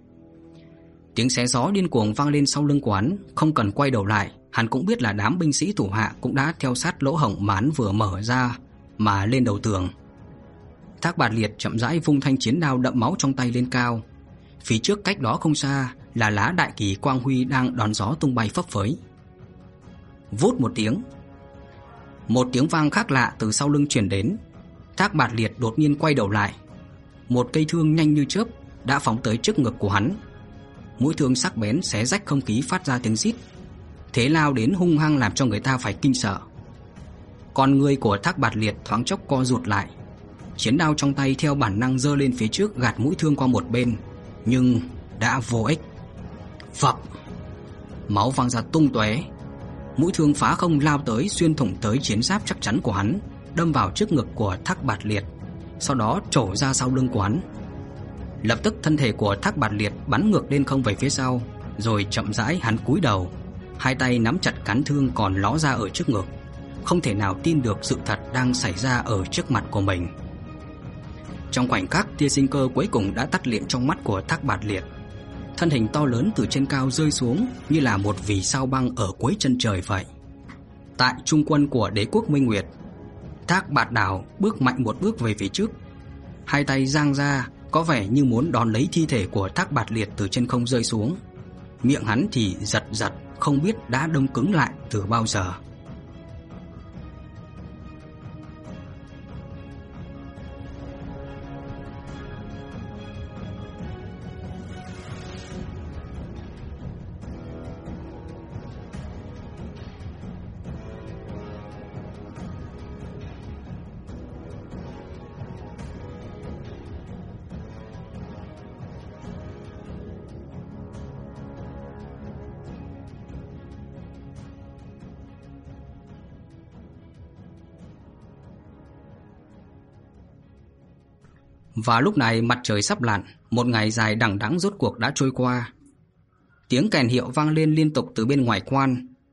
Tiếng xé gió điên cuồng vang lên sau lưng của hắn, không cần quay đầu lại, hắn cũng biết là đám binh sĩ thủ hạ cũng đã theo sát lỗ hổng mà hắn vừa mở ra mà lên đầu tường. Thác Bạt Liệt chậm rãi vung thanh chiến đao đậm máu trong tay lên cao. Phía trước cách đó không xa là lá đại kỳ quang huy đang đón gió tung bay phấp phới. Vút một tiếng, một tiếng vang khác lạ từ sau lưng truyền đến. Thác Bạt Liệt đột nhiên quay đầu lại, một cây thương nhanh như chớp đã phóng tới trước ngực của hắn. Mũi thương sắc bén xé rách không khí phát ra tiếng rít, thế lao đến hung hăng làm cho người ta phải kinh sợ. Con người của Thác Bạt Liệt thoáng chốc co rụt lại, chiến đao trong tay theo bản năng giơ lên phía trước gạt mũi thương qua một bên, nhưng đã vô ích. Phập, máu văng ra tung tóe. Mũi thương phá không lao tới, xuyên thủng tới chiến giáp chắc chắn của hắn, đâm vào trước ngực của Thác Bạt Liệt, sau đó trổ ra sau lưng của hắn. Lập tức thân thể của Thác Bạt Liệt bắn ngược lên không về phía sau, rồi chậm rãi hắn cúi đầu, hai tay nắm chặt cán thương còn ló ra ở trước ngực, không thể nào tin được sự thật đang xảy ra ở trước mặt của mình. Trong khoảnh khắc, tia sinh cơ cuối cùng đã tắt liệm trong mắt của Thác Bạt Liệt. Thân hình to lớn từ trên cao rơi xuống như là một vì sao băng ở cuối chân trời vậy. Tại trung quân của đế quốc Minh Nguyệt, Thác Bạt Đào bước mạnh một bước về phía trước, hai tay giang ra, có vẻ như muốn đón lấy thi thể của Thác Bạt Liệt từ trên không rơi xuống. Miệng hắn thì giật giật, không biết đã đông cứng lại từ bao giờ. Và lúc này mặt trời sắp lặn, một ngày dài đằng đẵng rốt cuộc đã trôi qua. Tiếng kèn hiệu vang lên liên tục từ bên ngoài quan.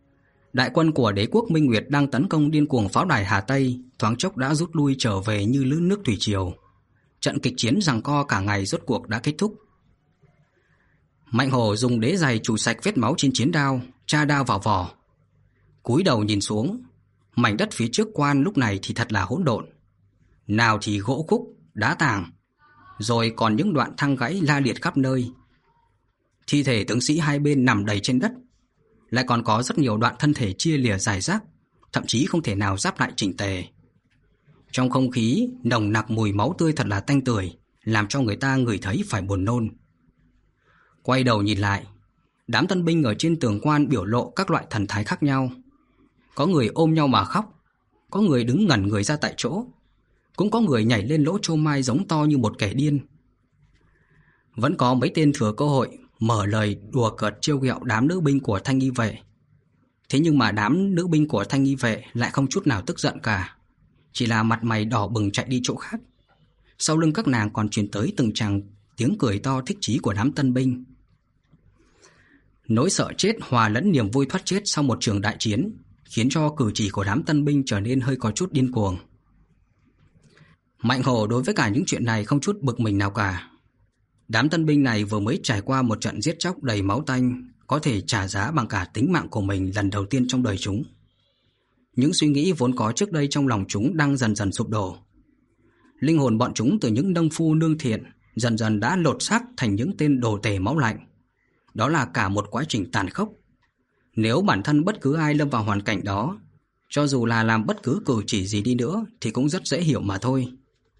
Đại quân của đế quốc Minh Nguyệt đang tấn công điên cuồng pháo đài Hà Tây, thoáng chốc đã rút lui trở về như lướt nước thủy triều. Trận kịch chiến giằng co cả ngày rốt cuộc đã kết thúc. Mạnh Hổ dùng đế giày chùi sạch vết máu trên chiến đao, tra đao vào vỏ. Cúi đầu nhìn xuống, mảnh đất phía trước quan lúc này thì thật là hỗn độn. Nào thì gỗ khúc, đá tảng, rồi còn những đoạn thang gãy la liệt khắp nơi. Thi thể tướng sĩ hai bên nằm đầy trên đất, lại còn có rất nhiều đoạn thân thể chia lìa rải rác, thậm chí không thể nào giáp lại chỉnh tề. Trong không khí nồng nặc mùi máu tươi thật là tanh tưởi, làm cho người ta ngửi thấy phải buồn nôn. Quay đầu nhìn lại, đám tân binh ở trên tường quan biểu lộ các loại thần thái khác nhau. Có người ôm nhau mà khóc, có người đứng ngẩn người ra tại chỗ, cũng có người nhảy lên lỗ chô mai giống to như một kẻ điên. Vẫn có mấy tên thừa cơ hội mở lời đùa cợt trêu ghẹo đám nữ binh của Thanh Nghi Vệ. Thế nhưng mà đám nữ binh của Thanh Nghi Vệ lại không chút nào tức giận cả, chỉ là mặt mày đỏ bừng chạy đi chỗ khác. Sau lưng các nàng còn truyền tới từng tràng tiếng cười to thích chí của đám tân binh. Nỗi sợ chết hòa lẫn niềm vui thoát chết sau một trường đại chiến khiến cho cử chỉ của đám tân binh trở nên hơi có chút điên cuồng. Mạnh Hổ đối với cả những chuyện này không chút bực mình nào cả. Đám tân binh này vừa mới trải qua một trận giết chóc đầy máu tanh, có thể trả giá bằng cả tính mạng của mình lần đầu tiên trong đời chúng. Những suy nghĩ vốn có trước đây trong lòng chúng đang dần dần sụp đổ. Linh hồn bọn chúng từ những nông phu nương thiện dần dần đã lột xác thành những tên đồ tể máu lạnh. Đó là cả một quá trình tàn khốc. Nếu bản thân bất cứ ai lâm vào hoàn cảnh đó, cho dù là làm bất cứ cử chỉ gì đi nữa thì cũng rất dễ hiểu mà thôi.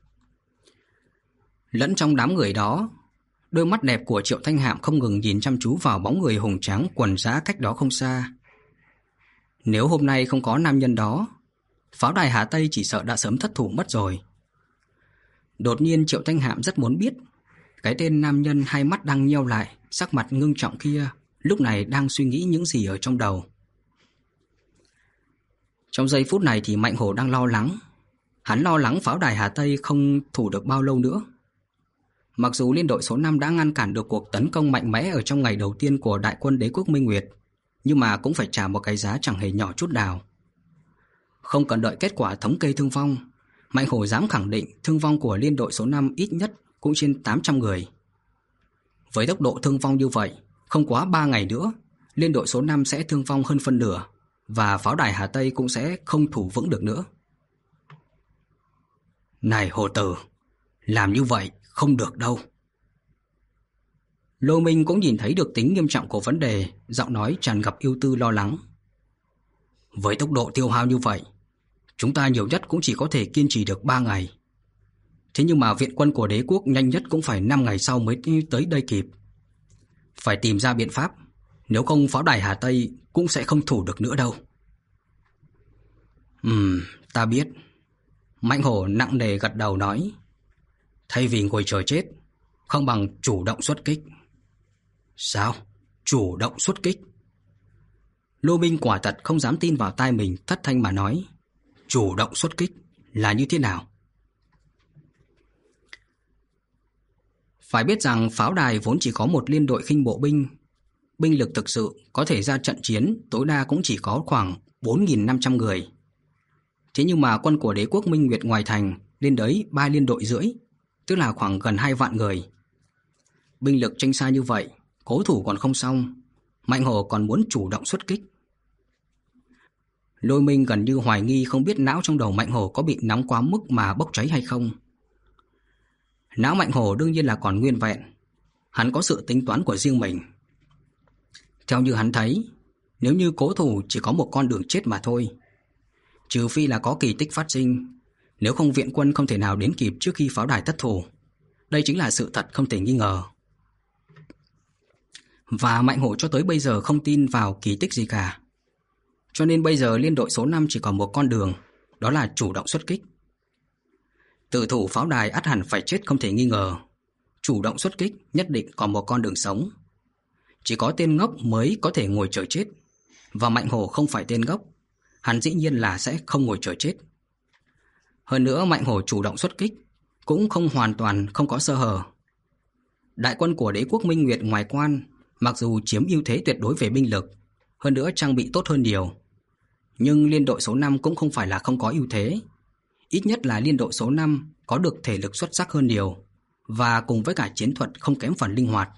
Lẫn trong đám người đó, đôi mắt đẹp của Triệu Thanh Hạm không ngừng nhìn chăm chú vào bóng người hùng tráng quần dã cách đó không xa. Nếu hôm nay không có nam nhân đó, pháo đài Hà Tây chỉ sợ đã sớm thất thủ mất rồi. Đột nhiên Triệu Thanh Hạm rất muốn biết, cái tên nam nhân hai mắt đang nheo lại, sắc mặt ngưng trọng kia, lúc này đang suy nghĩ những gì ở trong đầu. Trong giây phút này thì Mạnh Hổ đang lo lắng. Hắn lo lắng pháo đài Hà Tây không thủ được bao lâu nữa. Mặc dù liên đội số năm đã ngăn cản được cuộc tấn công mạnh mẽ ở trong ngày đầu tiên của đại quân đế quốc Minh Nguyệt, nhưng mà cũng phải trả một cái giá chẳng hề nhỏ chút nào. Không cần đợi kết quả thống kê thương vong, Mạnh Hổ dám khẳng định thương vong của liên đội số năm ít nhất cũng trên tám trăm người. Với tốc độ thương vong như vậy, không quá ba ngày nữa, liên đội số năm sẽ thương vong hơn phân nửa, và pháo đài Hà Tây cũng sẽ không thủ vững được nữa. Này Hồ Tử, làm như vậy không được đâu. Lô Minh cũng nhìn thấy được tính nghiêm trọng của vấn đề, giọng nói tràn ngập ưu tư lo lắng. Với tốc độ tiêu hao như vậy, chúng ta nhiều nhất cũng chỉ có thể kiên trì được ba ngày. Thế nhưng mà viện quân của đế quốc nhanh nhất cũng phải năm ngày sau mới tới đây kịp. Phải tìm ra biện pháp, nếu không pháo đài Hà Tây cũng sẽ không thủ được nữa đâu. Ừm, ta biết. Mạnh Hổ nặng nề gật đầu nói. Thay vì ngồi chờ chết, không bằng chủ động xuất kích. Sao? Chủ động xuất kích? Lô Minh quả thật không dám tin vào tai mình, thất thanh mà nói. Chủ động xuất kích là như thế nào? Phải biết rằng pháo đài vốn chỉ có một liên đội khinh bộ binh. Binh lực thực sự có thể ra trận chiến tối đa cũng chỉ có khoảng bốn nghìn năm trăm người. Thế nhưng mà quân của đế quốc Minh Nguyệt ngoài thành lên đấy ba liên đội rưỡi, tức là khoảng gần hai vạn người. Binh lực chênh xa như vậy, cố thủ còn không xong, Mạnh Hổ còn muốn chủ động xuất kích. Lôi Minh gần như hoài nghi không biết não trong đầu Mạnh Hổ có bị nóng quá mức mà bốc cháy hay không. Não Mạnh Hổ đương nhiên là còn nguyên vẹn, hắn có sự tính toán của riêng mình. Theo như hắn thấy, nếu như cố thủ chỉ có một con đường chết mà thôi. Trừ phi là có kỳ tích phát sinh, nếu không viện quân không thể nào đến kịp trước khi pháo đài thất thủ. Đây chính là sự thật không thể nghi ngờ. Và Mạnh Hổ cho tới bây giờ không tin vào kỳ tích gì cả. Cho nên bây giờ liên đội số năm chỉ còn một con đường, đó là chủ động xuất kích. Tự thủ pháo đài ắt hẳn phải chết không thể nghi ngờ. Chủ động xuất kích nhất định còn một con đường sống. Chỉ có tên ngốc mới có thể ngồi chờ chết. Và Mạnh Hổ không phải tên ngốc, hắn dĩ nhiên là sẽ không ngồi chờ chết. Hơn nữa Mạnh Hổ chủ động xuất kích cũng không hoàn toàn không có sơ hở. Đại quân của đế quốc Minh Nguyệt ngoài quan mặc dù chiếm ưu thế tuyệt đối về binh lực, hơn nữa trang bị tốt hơn nhiều, Nhưng liên đội số năm cũng không phải là không có ưu thế. Ít nhất là liên đội số năm có được thể lực xuất sắc hơn nhiều, và cùng với cả chiến thuật không kém phần linh hoạt.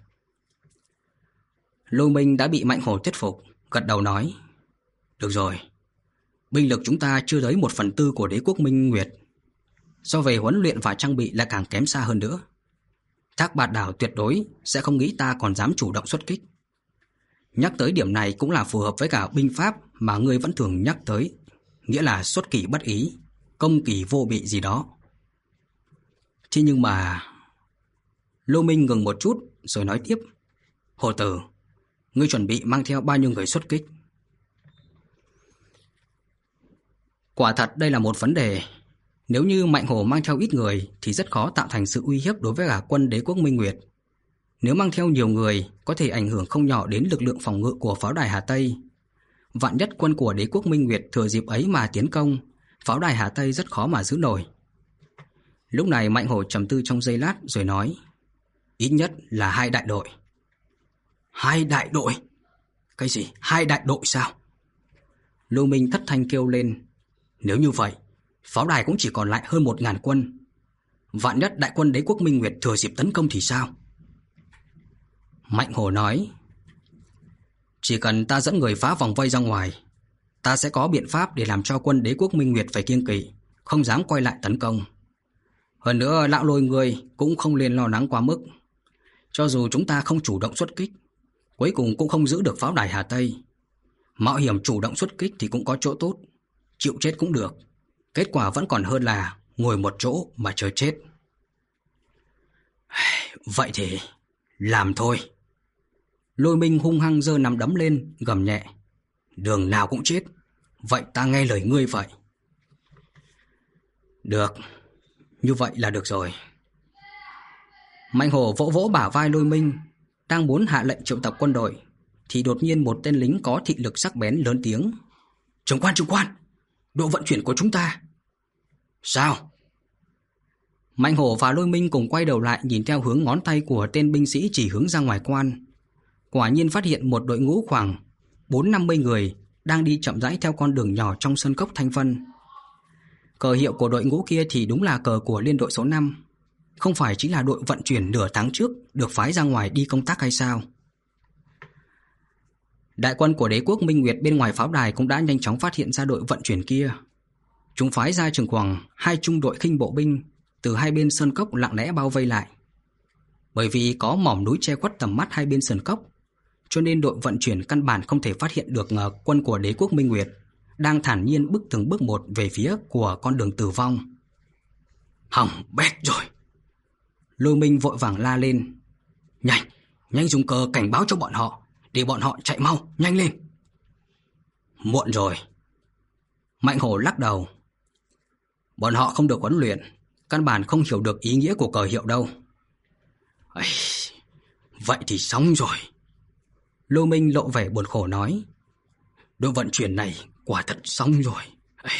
Lôi Minh đã bị Mạnh Hổ thuyết phục, gật đầu nói: Được rồi, binh lực chúng ta chưa tới một phần tư của đế quốc Minh Nguyệt. So về huấn luyện và trang bị lại càng kém xa hơn nữa. Thác Bạt Đảo tuyệt đối sẽ không nghĩ ta còn dám chủ động xuất kích. Nhắc tới điểm này cũng là phù hợp với cả binh pháp mà ngươi vẫn thường nhắc tới, nghĩa là xuất kỳ bất ý, công kỳ vô bị gì đó. Thế nhưng mà... Lô Minh ngừng một chút rồi nói tiếp: Hồ Tử, ngươi chuẩn bị mang theo bao nhiêu người xuất kích? Quả thật đây là một vấn đề. Nếu như Mạnh Hổ mang theo ít người thì rất khó tạo thành sự uy hiếp đối với cả quân đế quốc Minh Nguyệt. Nếu mang theo nhiều người, có thể ảnh hưởng không nhỏ đến lực lượng phòng ngự của pháo đài Hà Tây. Vạn nhất quân của đế quốc Minh Nguyệt thừa dịp ấy mà tiến công, pháo đài Hà Tây rất khó mà giữ nổi. Lúc này Mạnh Hổ trầm tư trong giây lát rồi nói: Ít nhất là hai đại đội. Hai đại đội? Cái gì? Hai đại đội sao? Lưu Minh thất thanh kêu lên: Nếu như vậy, pháo đài cũng chỉ còn lại hơn một ngàn quân. Vạn nhất đại quân đế quốc Minh Nguyệt thừa dịp tấn công thì sao? Mạnh Hổ nói: Chỉ cần ta dẫn người phá vòng vây ra ngoài, ta sẽ có biện pháp để làm cho quân đế quốc Minh Nguyệt phải kiêng kỵ, không dám quay lại tấn công. Hơn nữa lão Lôi người cũng không nên lo lắng quá mức. Cho dù chúng ta không chủ động xuất kích, cuối cùng cũng không giữ được pháo đài Hà Tây. Mạo hiểm chủ động xuất kích thì cũng có chỗ tốt, chịu chết cũng được. Kết quả vẫn còn hơn là ngồi một chỗ mà chờ chết. Vậy thì làm thôi. Lôi Minh hung hăng giơ nắm đấm lên, gầm nhẹ: Đường nào cũng chết. Vậy ta nghe lời ngươi vậy. Được, như vậy là được rồi. Mạnh Hổ vỗ vỗ bả vai Lôi Minh, đang muốn hạ lệnh triệu tập quân đội, thì đột nhiên một tên lính có thị lực sắc bén lớn tiếng: Trưởng quan, trưởng quan, đội vận chuyển của chúng ta. Sao? Mạnh Hổ và Lôi Minh cùng quay đầu lại nhìn theo hướng ngón tay của tên binh sĩ chỉ hướng ra ngoài quan. Quả nhiên phát hiện một đội ngũ khoảng bốn năm mươi người đang đi chậm rãi theo con đường nhỏ trong sơn cốc Thanh Vân. Cờ hiệu của đội ngũ kia thì đúng là cờ của liên đội số năm. Không phải chính là đội vận chuyển nửa tháng trước được phái ra ngoài đi công tác hay sao? Đại quân của đế quốc Minh Nguyệt bên ngoài pháo đài cũng đã nhanh chóng phát hiện ra đội vận chuyển kia. Chúng phái ra chừng khoảng hai trung đội khinh bộ binh từ hai bên sơn cốc lặng lẽ bao vây lại. Bởi vì có mỏm núi che khuất tầm mắt hai bên sơn cốc, cho nên đội vận chuyển căn bản không thể phát hiện được quân của đế quốc Minh Nguyệt đang thản nhiên bước từng bước một về phía của con đường tử vong. Hỏng bét rồi! Lôi Minh vội vàng la lên: Nhanh, nhanh dùng cờ cảnh báo cho bọn họ, để bọn họ chạy mau, nhanh lên! Muộn rồi. Mạnh Hổ lắc đầu: Bọn họ không được huấn luyện, căn bản không hiểu được ý nghĩa của cờ hiệu đâu. Ây, vậy thì xong rồi. Lô Minh lộ vẻ buồn khổ nói: Đội vận chuyển này quả thật xong rồi. Ây.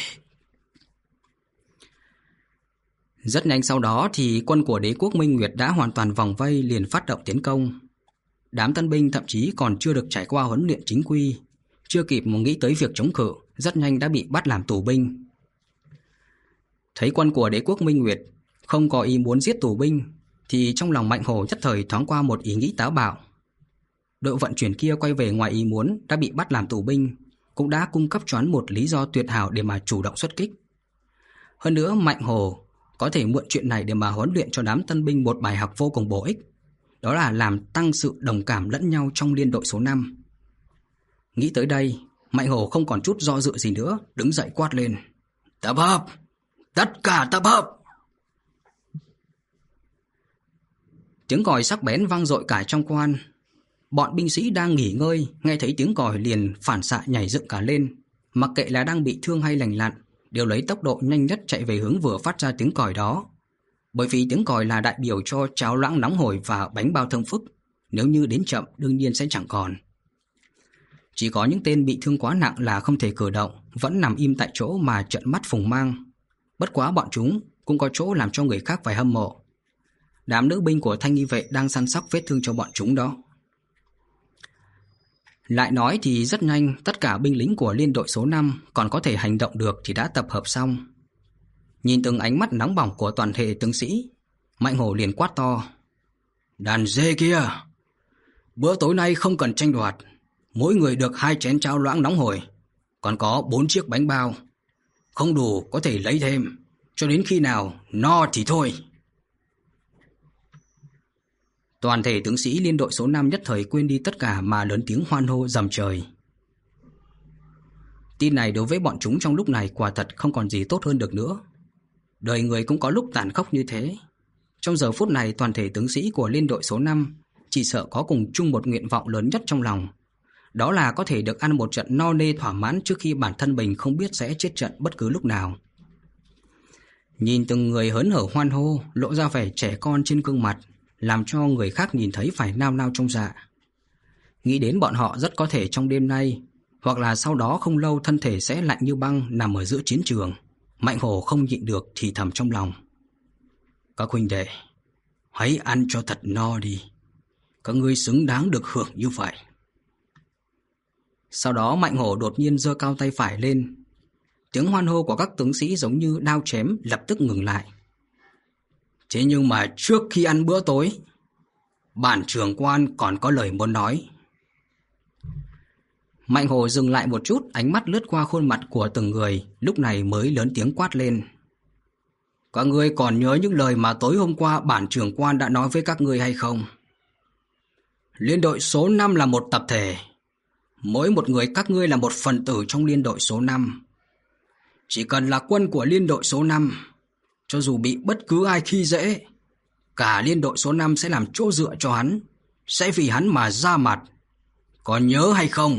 Rất nhanh sau đó thì quân của đế quốc Minh Nguyệt đã hoàn toàn vòng vây, liền phát động tiến công. Đám tân binh thậm chí còn chưa được trải qua huấn luyện chính quy, chưa kịp nghĩ tới việc chống cự, rất nhanh đã bị bắt làm tù binh. Thấy quân của đế quốc Minh Nguyệt không có ý muốn giết tù binh, thì trong lòng Mạnh Hổ nhất thời thoáng qua một ý nghĩ táo bạo. Đội vận chuyển kia quay về ngoài ý muốn đã bị bắt làm tù binh, cũng đã cung cấp cho hắn một lý do tuyệt hảo để mà chủ động xuất kích. Hơn nữa Mạnh Hổ có thể mượn chuyện này để mà huấn luyện cho đám tân binh một bài học vô cùng bổ ích, đó là làm tăng sự đồng cảm lẫn nhau trong liên đội số năm. Nghĩ tới đây, Mạnh Hổ không còn chút do dự gì nữa, đứng dậy quát lên: Tập hợp! Tất cả tập hợp! Tiếng còi sắc bén vang dội cả trong quan. Bọn binh sĩ đang nghỉ ngơi nghe thấy tiếng còi liền phản xạ nhảy dựng cả lên, mặc kệ là đang bị thương hay lành lặn, đều lấy tốc độ nhanh nhất chạy về hướng vừa phát ra tiếng còi đó. Bởi vì tiếng còi là đại biểu cho cháo loãng nóng hổi và bánh bao thơm phức, nếu như đến chậm đương nhiên sẽ chẳng còn. Chỉ có những tên bị thương quá nặng là không thể cử động, vẫn nằm im tại chỗ mà trợn mắt phùng mang. Bất quá bọn chúng cũng có chỗ làm cho người khác phải hâm mộ. Đám nữ binh của thanh nghi vệ đang săn sóc vết thương cho bọn chúng đó. Lại nói thì rất nhanh, tất cả binh lính của liên đội số năm còn có thể hành động được thì đã tập hợp xong. Nhìn từng ánh mắt nóng bỏng của toàn thể tướng sĩ, Mạnh Hổ liền quát to: "Đàn dê kia, bữa tối nay không cần tranh đoạt, mỗi người được hai chén cháo loãng nóng hổi, còn có bốn chiếc bánh bao. Không đủ có thể lấy thêm, cho đến khi nào no thì thôi." Toàn thể tướng sĩ liên đội số năm nhất thời quên đi tất cả mà lớn tiếng hoan hô rầm trời. Tin này đối với bọn chúng trong lúc này quả thật không còn gì tốt hơn được nữa. Đời người cũng có lúc tàn khốc như thế. Trong giờ phút này, toàn thể tướng sĩ của liên đội số năm chỉ sợ có cùng chung một nguyện vọng lớn nhất trong lòng. Đó là có thể được ăn một trận no nê thỏa mãn trước khi bản thân mình không biết sẽ chết trận bất cứ lúc nào. Nhìn từng người hớn hở hoan hô, lộ ra vẻ trẻ con trên gương mặt, làm cho người khác nhìn thấy phải nao nao trong dạ. Nghĩ đến bọn họ rất có thể trong đêm nay, hoặc là sau đó không lâu thân thể sẽ lạnh như băng nằm ở giữa chiến trường. Mạnh Hổ không nhịn được thì thầm trong lòng: "Các huynh đệ, hãy ăn cho thật no đi. Các ngươi xứng đáng được hưởng như vậy." Sau đó Mạnh Hổ đột nhiên giơ cao tay phải lên. Tiếng hoan hô của các tướng sĩ giống như đao chém lập tức ngừng lại. "Thế nhưng mà trước khi ăn bữa tối, bản trưởng quan còn có lời muốn nói." Mạnh Hổ dừng lại một chút, ánh mắt lướt qua khuôn mặt của từng người, lúc này mới lớn tiếng quát lên: "Các ngươi còn nhớ những lời mà tối hôm qua bản trưởng quan đã nói với các ngươi hay không? Liên đội số năm là một tập thể. Mỗi một người các ngươi là một phần tử trong liên đội số năm. Chỉ cần là quân của liên đội số năm, cho dù bị bất cứ ai khi dễ, cả liên đội số năm sẽ làm chỗ dựa cho hắn, sẽ vì hắn mà ra mặt. Còn nhớ hay không?"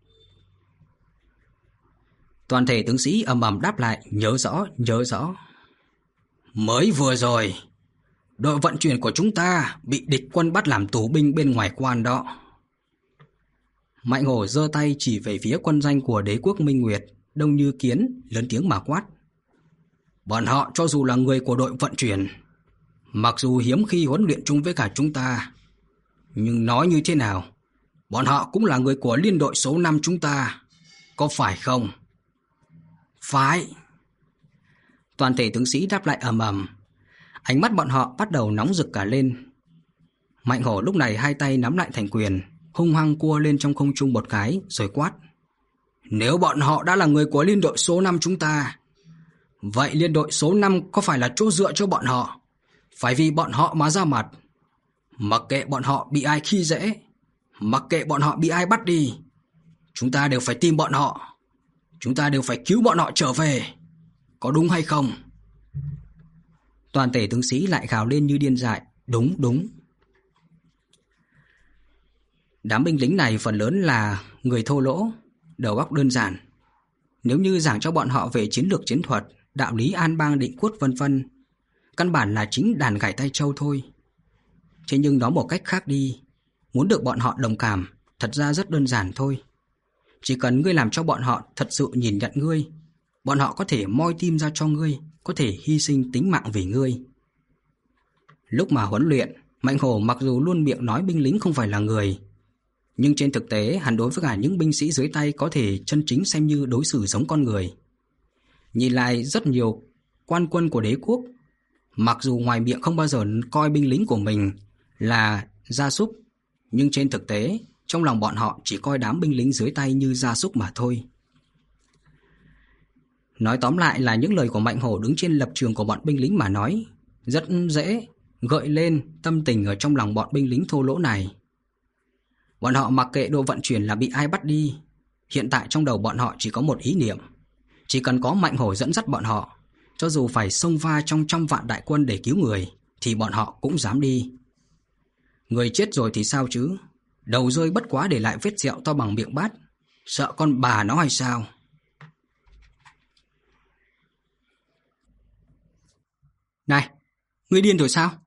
Toàn thể tướng sĩ ầm ầm đáp lại: "Nhớ rõ, nhớ rõ." "Mới vừa rồi, đội vận chuyển của chúng ta bị địch quân bắt làm tù binh bên ngoài quan đó." Mạnh Hổ giơ tay chỉ về phía quân doanh của đế quốc Minh Nguyệt, đông như kiến, lớn tiếng mà quát: "Bọn họ cho dù là người của đội vận chuyển, mặc dù hiếm khi huấn luyện chung với cả chúng ta, nhưng nói như thế nào, bọn họ cũng là người của liên đội số năm chúng ta, có phải không?" "Phải." Toàn thể tướng sĩ đáp lại ầm ầm. Ánh mắt bọn họ bắt đầu nóng rực cả lên. Mạnh Hổ lúc này hai tay nắm lại thành quyền, hung hăng cua lên trong không trung một cái rồi quát: "Nếu bọn họ đã là người của liên đội số năm chúng ta, vậy liên đội số năm có phải là chỗ dựa cho bọn họ, phải vì bọn họ mà ra mặt. Mặc kệ bọn họ bị ai khi dễ, mặc kệ bọn họ bị ai bắt đi, chúng ta đều phải tìm bọn họ, chúng ta đều phải cứu bọn họ trở về, có đúng hay không?" Toàn thể tướng sĩ lại gào lên như điên dại: "Đúng, đúng." Đám binh lính này phần lớn là người thô lỗ, đầu óc đơn giản. Nếu như giảng cho bọn họ về chiến lược chiến thuật, đạo lý an bang định quốc vân vân, căn bản là chính đàn gảy tay trâu thôi. Thế nhưng nói một cách khác đi, muốn được bọn họ đồng cảm, thật ra rất đơn giản thôi. Chỉ cần ngươi làm cho bọn họ thật sự nhìn nhận ngươi, bọn họ có thể moi tim ra cho ngươi, có thể hy sinh tính mạng vì ngươi. Lúc mà huấn luyện, Mạnh Hổ mặc dù luôn miệng nói binh lính không phải là người, nhưng trên thực tế hắn đối với cả những binh sĩ dưới tay có thể chân chính xem như đối xử giống con người. Nhìn lại rất nhiều quan quân của đế quốc, mặc dù ngoài miệng không bao giờ coi binh lính của mình là gia súc, nhưng trên thực tế trong lòng bọn họ chỉ coi đám binh lính dưới tay như gia súc mà thôi. Nói tóm lại là những lời của Mạnh Hổ đứng trên lập trường của bọn binh lính mà nói, rất dễ gợi lên tâm tình ở trong lòng bọn binh lính thô lỗ này. Bọn họ mặc kệ đội vận chuyển là bị ai bắt đi, hiện tại trong đầu bọn họ chỉ có một ý niệm: chỉ cần có Mạnh Hổ dẫn dắt bọn họ, cho dù phải xông pha trong trăm vạn đại quân để cứu người, thì bọn họ cũng dám đi. Người chết rồi thì sao chứ, đầu rơi bất quá để lại vết sẹo to bằng miệng bát, sợ con bà nó hay sao? Này, ngươi điên rồi sao?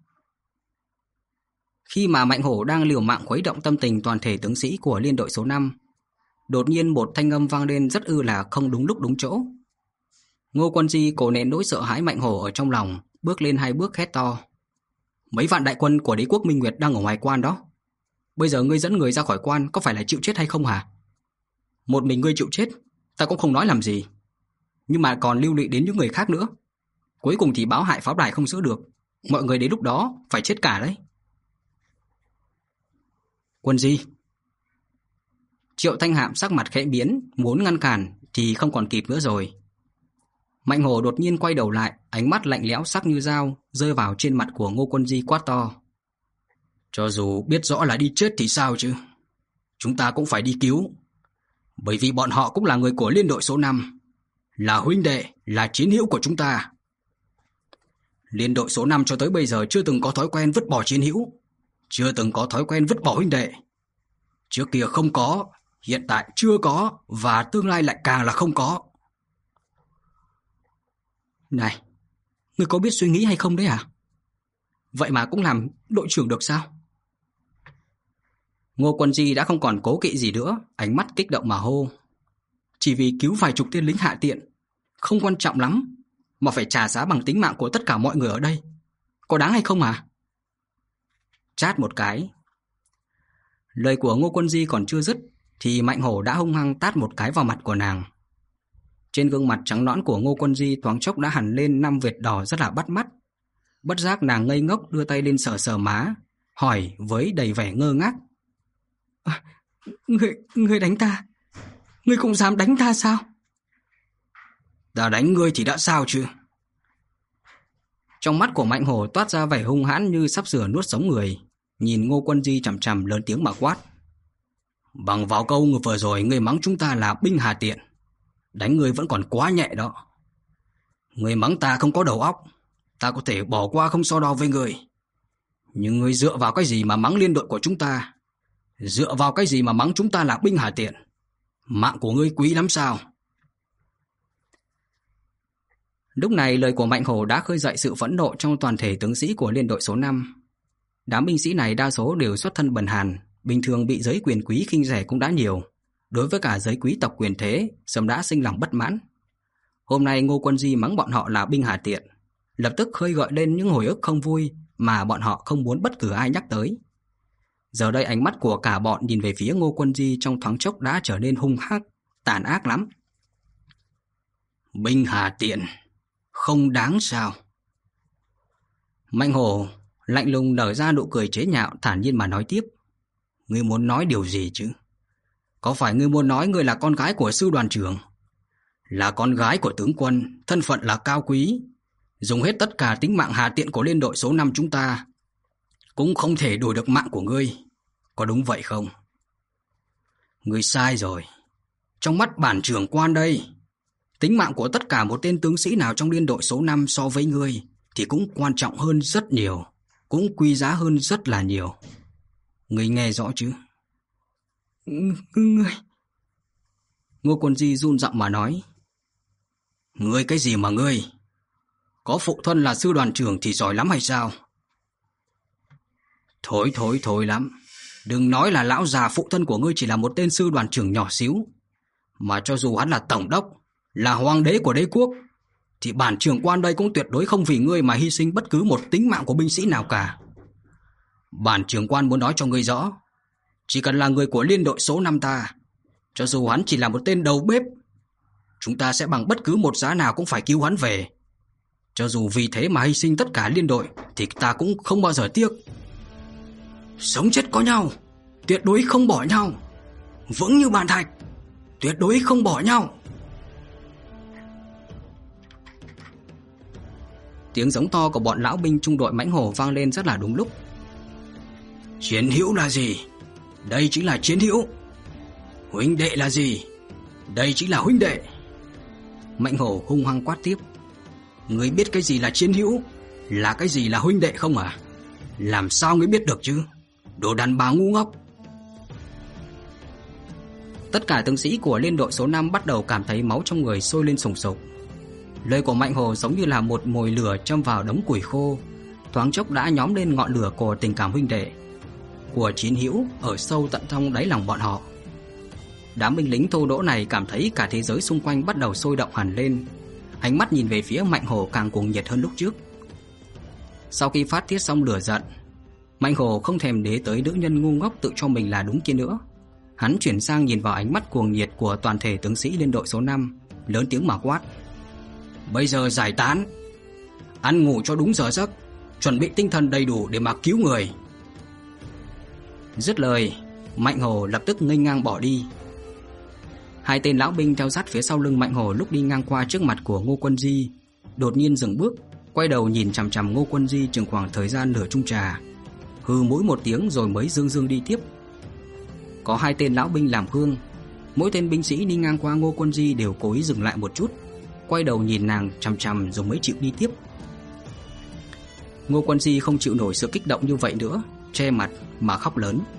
Khi mà Mạnh Hổ đang liều mạng khuấy động tâm tình toàn thể tướng sĩ của liên đội số năm, đột nhiên một thanh âm vang lên rất ư là không đúng lúc đúng chỗ. Ngô Quân Di cố nén nỗi sợ hãi Mạnh Hổ ở trong lòng, bước lên hai bước hét to: "Mấy vạn đại quân của đế quốc Minh Nguyệt đang ở ngoài quan đó." Bây giờ ngươi dẫn người ra khỏi quan có phải là chịu chết hay không hả? Một mình ngươi chịu chết, ta cũng không nói làm gì. Nhưng mà còn lưu lụy đến những người khác nữa. Cuối cùng thì báo hại pháo đài không giữ được. Mọi người đến lúc đó phải chết cả đấy. Quân Di. Triệu Thanh Hạm sắc mặt khẽ biến, muốn ngăn cản thì không còn kịp nữa rồi. Mạnh Hổ đột nhiên quay đầu lại, ánh mắt lạnh lẽo sắc như dao rơi vào trên mặt của Ngô Quân Di quát to. Cho dù biết rõ là đi chết thì sao chứ? Chúng ta cũng phải đi cứu. Bởi vì bọn họ cũng là người của liên đội số năm, là huynh đệ, là chiến hữu của chúng ta. Liên đội số năm cho tới bây giờ chưa từng có thói quen vứt bỏ chiến hữu, chưa từng có thói quen vứt bỏ huynh đệ. Trước kia không có, hiện tại chưa có, và tương lai lại càng là không có. Này, ngươi có biết suy nghĩ hay không đấy à? Vậy mà cũng làm đội trưởng được sao? Ngô Quân Di đã không còn cố kỵ gì nữa, ánh mắt kích động mà hô. Chỉ vì cứu vài chục tên lính hạ tiện, không quan trọng lắm, mà phải trả giá bằng tính mạng của tất cả mọi người ở đây. Có đáng hay không à? Chát một cái. Lời của Ngô Quân Di còn chưa dứt, thì Mạnh Hổ đã hung hăng tát một cái vào mặt của nàng. Trên gương mặt trắng nõn của Ngô Quân Di thoáng chốc đã hằn lên năm vệt đỏ rất là bắt mắt. Bất giác nàng ngây ngốc đưa tay lên sờ sờ má, hỏi với đầy vẻ ngơ ngác. À, ngươi, ngươi đánh ta? Ngươi cũng dám đánh ta sao? Ta đánh ngươi thì đã sao chứ? Trong mắt của Mạnh Hổ toát ra vẻ hung hãn như sắp sửa nuốt sống người, nhìn Ngô Quân Di chằm chằm lớn tiếng mà quát. Bằng vào câu người vừa rồi ngươi mắng chúng ta là binh hà tiện, đánh ngươi vẫn còn quá nhẹ đó. Ngươi mắng ta không có đầu óc, ta có thể bỏ qua không so đo với ngươi. Nhưng ngươi dựa vào cái gì mà mắng liên đội của chúng ta? Dựa vào cái gì mà mắng chúng ta là binh hà tiện? Mạng của ngươi quý lắm sao? Lúc này lời của Mạnh Hổ đã khơi dậy sự phẫn nộ trong toàn thể tướng sĩ của liên đội số năm. Đám binh sĩ này đa số đều xuất thân bần hàn, bình thường bị giới quyền quý khinh rẻ cũng đã nhiều. Đối với cả giới quý tộc quyền thế, sớm đã sinh lòng bất mãn. Hôm nay Ngô Quân Di mắng bọn họ là binh hà tiện, lập tức khơi gợi lên những hồi ức không vui mà bọn họ không muốn bất cứ ai nhắc tới. Giờ đây ánh mắt của cả bọn nhìn về phía Ngô Quân Di trong thoáng chốc đã trở nên hung hăng, tàn ác lắm. Binh hà tiện, không đáng sao? Mạnh Hổ lạnh lùng nở ra nụ cười chế nhạo, thản nhiên mà nói tiếp. Ngươi muốn nói điều gì chứ? Có phải ngươi muốn nói ngươi là con gái của sư đoàn trưởng, là con gái của tướng quân, thân phận là cao quý, dùng hết tất cả tính mạng hà tiện của liên đội số năm chúng ta, cũng không thể đổi được mạng của ngươi, có đúng vậy không? Ngươi sai rồi. Trong mắt bản trưởng quan đây, tính mạng của tất cả một tên tướng sĩ nào trong liên đội số năm so với ngươi thì cũng quan trọng hơn rất nhiều, cũng quý giá hơn rất là nhiều. Ngươi nghe rõ chứ? Ngươi... Ngô Quân Di run giọng mà nói. Ngươi cái gì mà ngươi? Có phụ thân là sư đoàn trưởng thì giỏi lắm hay sao? Thôi thôi thôi lắm. Đừng nói là lão già phụ thân của ngươi chỉ là một tên sư đoàn trưởng nhỏ xíu, mà cho dù hắn là tổng đốc, là hoàng đế của đế quốc, thì bản trưởng quan đây cũng tuyệt đối không vì ngươi mà hy sinh bất cứ một tính mạng của binh sĩ nào cả. Bản trưởng quan muốn nói cho ngươi rõ, chỉ cần là người của liên đội số năm ta, cho dù hắn chỉ là một tên đầu bếp, chúng ta sẽ bằng bất cứ một giá nào cũng phải cứu hắn về. Cho dù vì thế mà hy sinh tất cả liên đội thì ta cũng không bao giờ tiếc. Sống chết có nhau, tuyệt đối không bỏ nhau. Vững như bàn thạch, tuyệt đối không bỏ nhau. Tiếng giống to của bọn lão binh trung đội Mãnh Hổ vang lên rất là đúng lúc. Chiến hữu là gì? Đây chính là chiến hữu. Huynh đệ là gì? Đây chính là huynh đệ. Mãnh Hổ hung hăng quát tiếp. Ngươi biết cái gì là chiến hữu, là cái gì là huynh đệ không à? Làm sao ngươi biết được chứ? Đồ đàn bà ngu ngốc. Tất cả tướng sĩ của liên đội số năm bắt đầu cảm thấy máu trong người sôi lên sùng sục. Lời của Mạnh Hổ giống như là một mồi lửa châm vào đống củi khô, thoáng chốc đã nhóm lên ngọn lửa của tình cảm huynh đệ, của chiến hữu ở sâu tận trong đáy lòng bọn họ. Đám binh lính thô lỗ này cảm thấy cả thế giới xung quanh bắt đầu sôi động hẳn lên, ánh mắt nhìn về phía Mạnh Hổ càng cuồng nhiệt hơn lúc trước. Sau khi phát tiết xong lửa giận, Mạnh Hổ không thèm để tới nữ nhân ngu ngốc tự cho mình là đúng kia nữa. Hắn chuyển sang nhìn vào ánh mắt cuồng nhiệt của toàn thể tướng sĩ liên đội số năm, lớn tiếng mà quát: "Bây giờ giải tán, ăn ngủ cho đúng giờ giấc, chuẩn bị tinh thần đầy đủ để mà cứu người." Dứt lời, Mạnh Hổ lập tức nghênh ngang bỏ đi. Hai tên lão binh theo sát phía sau lưng Mạnh Hổ lúc đi ngang qua trước mặt của Ngô Quân Di, đột nhiên dừng bước, quay đầu nhìn chằm chằm Ngô Quân Di chừng khoảng thời gian nửa chung trà, hừ mỗi một tiếng rồi mới dương dương đi tiếp. Có hai tên lão binh làm gương, mỗi tên binh sĩ đi ngang qua Ngô Quân Di đều cố ý dừng lại một chút, quay đầu nhìn nàng chằm chằm rồi mới chịu đi tiếp. Ngô Quân Di không chịu nổi sự kích động như vậy nữa, che mặt mà khóc lớn.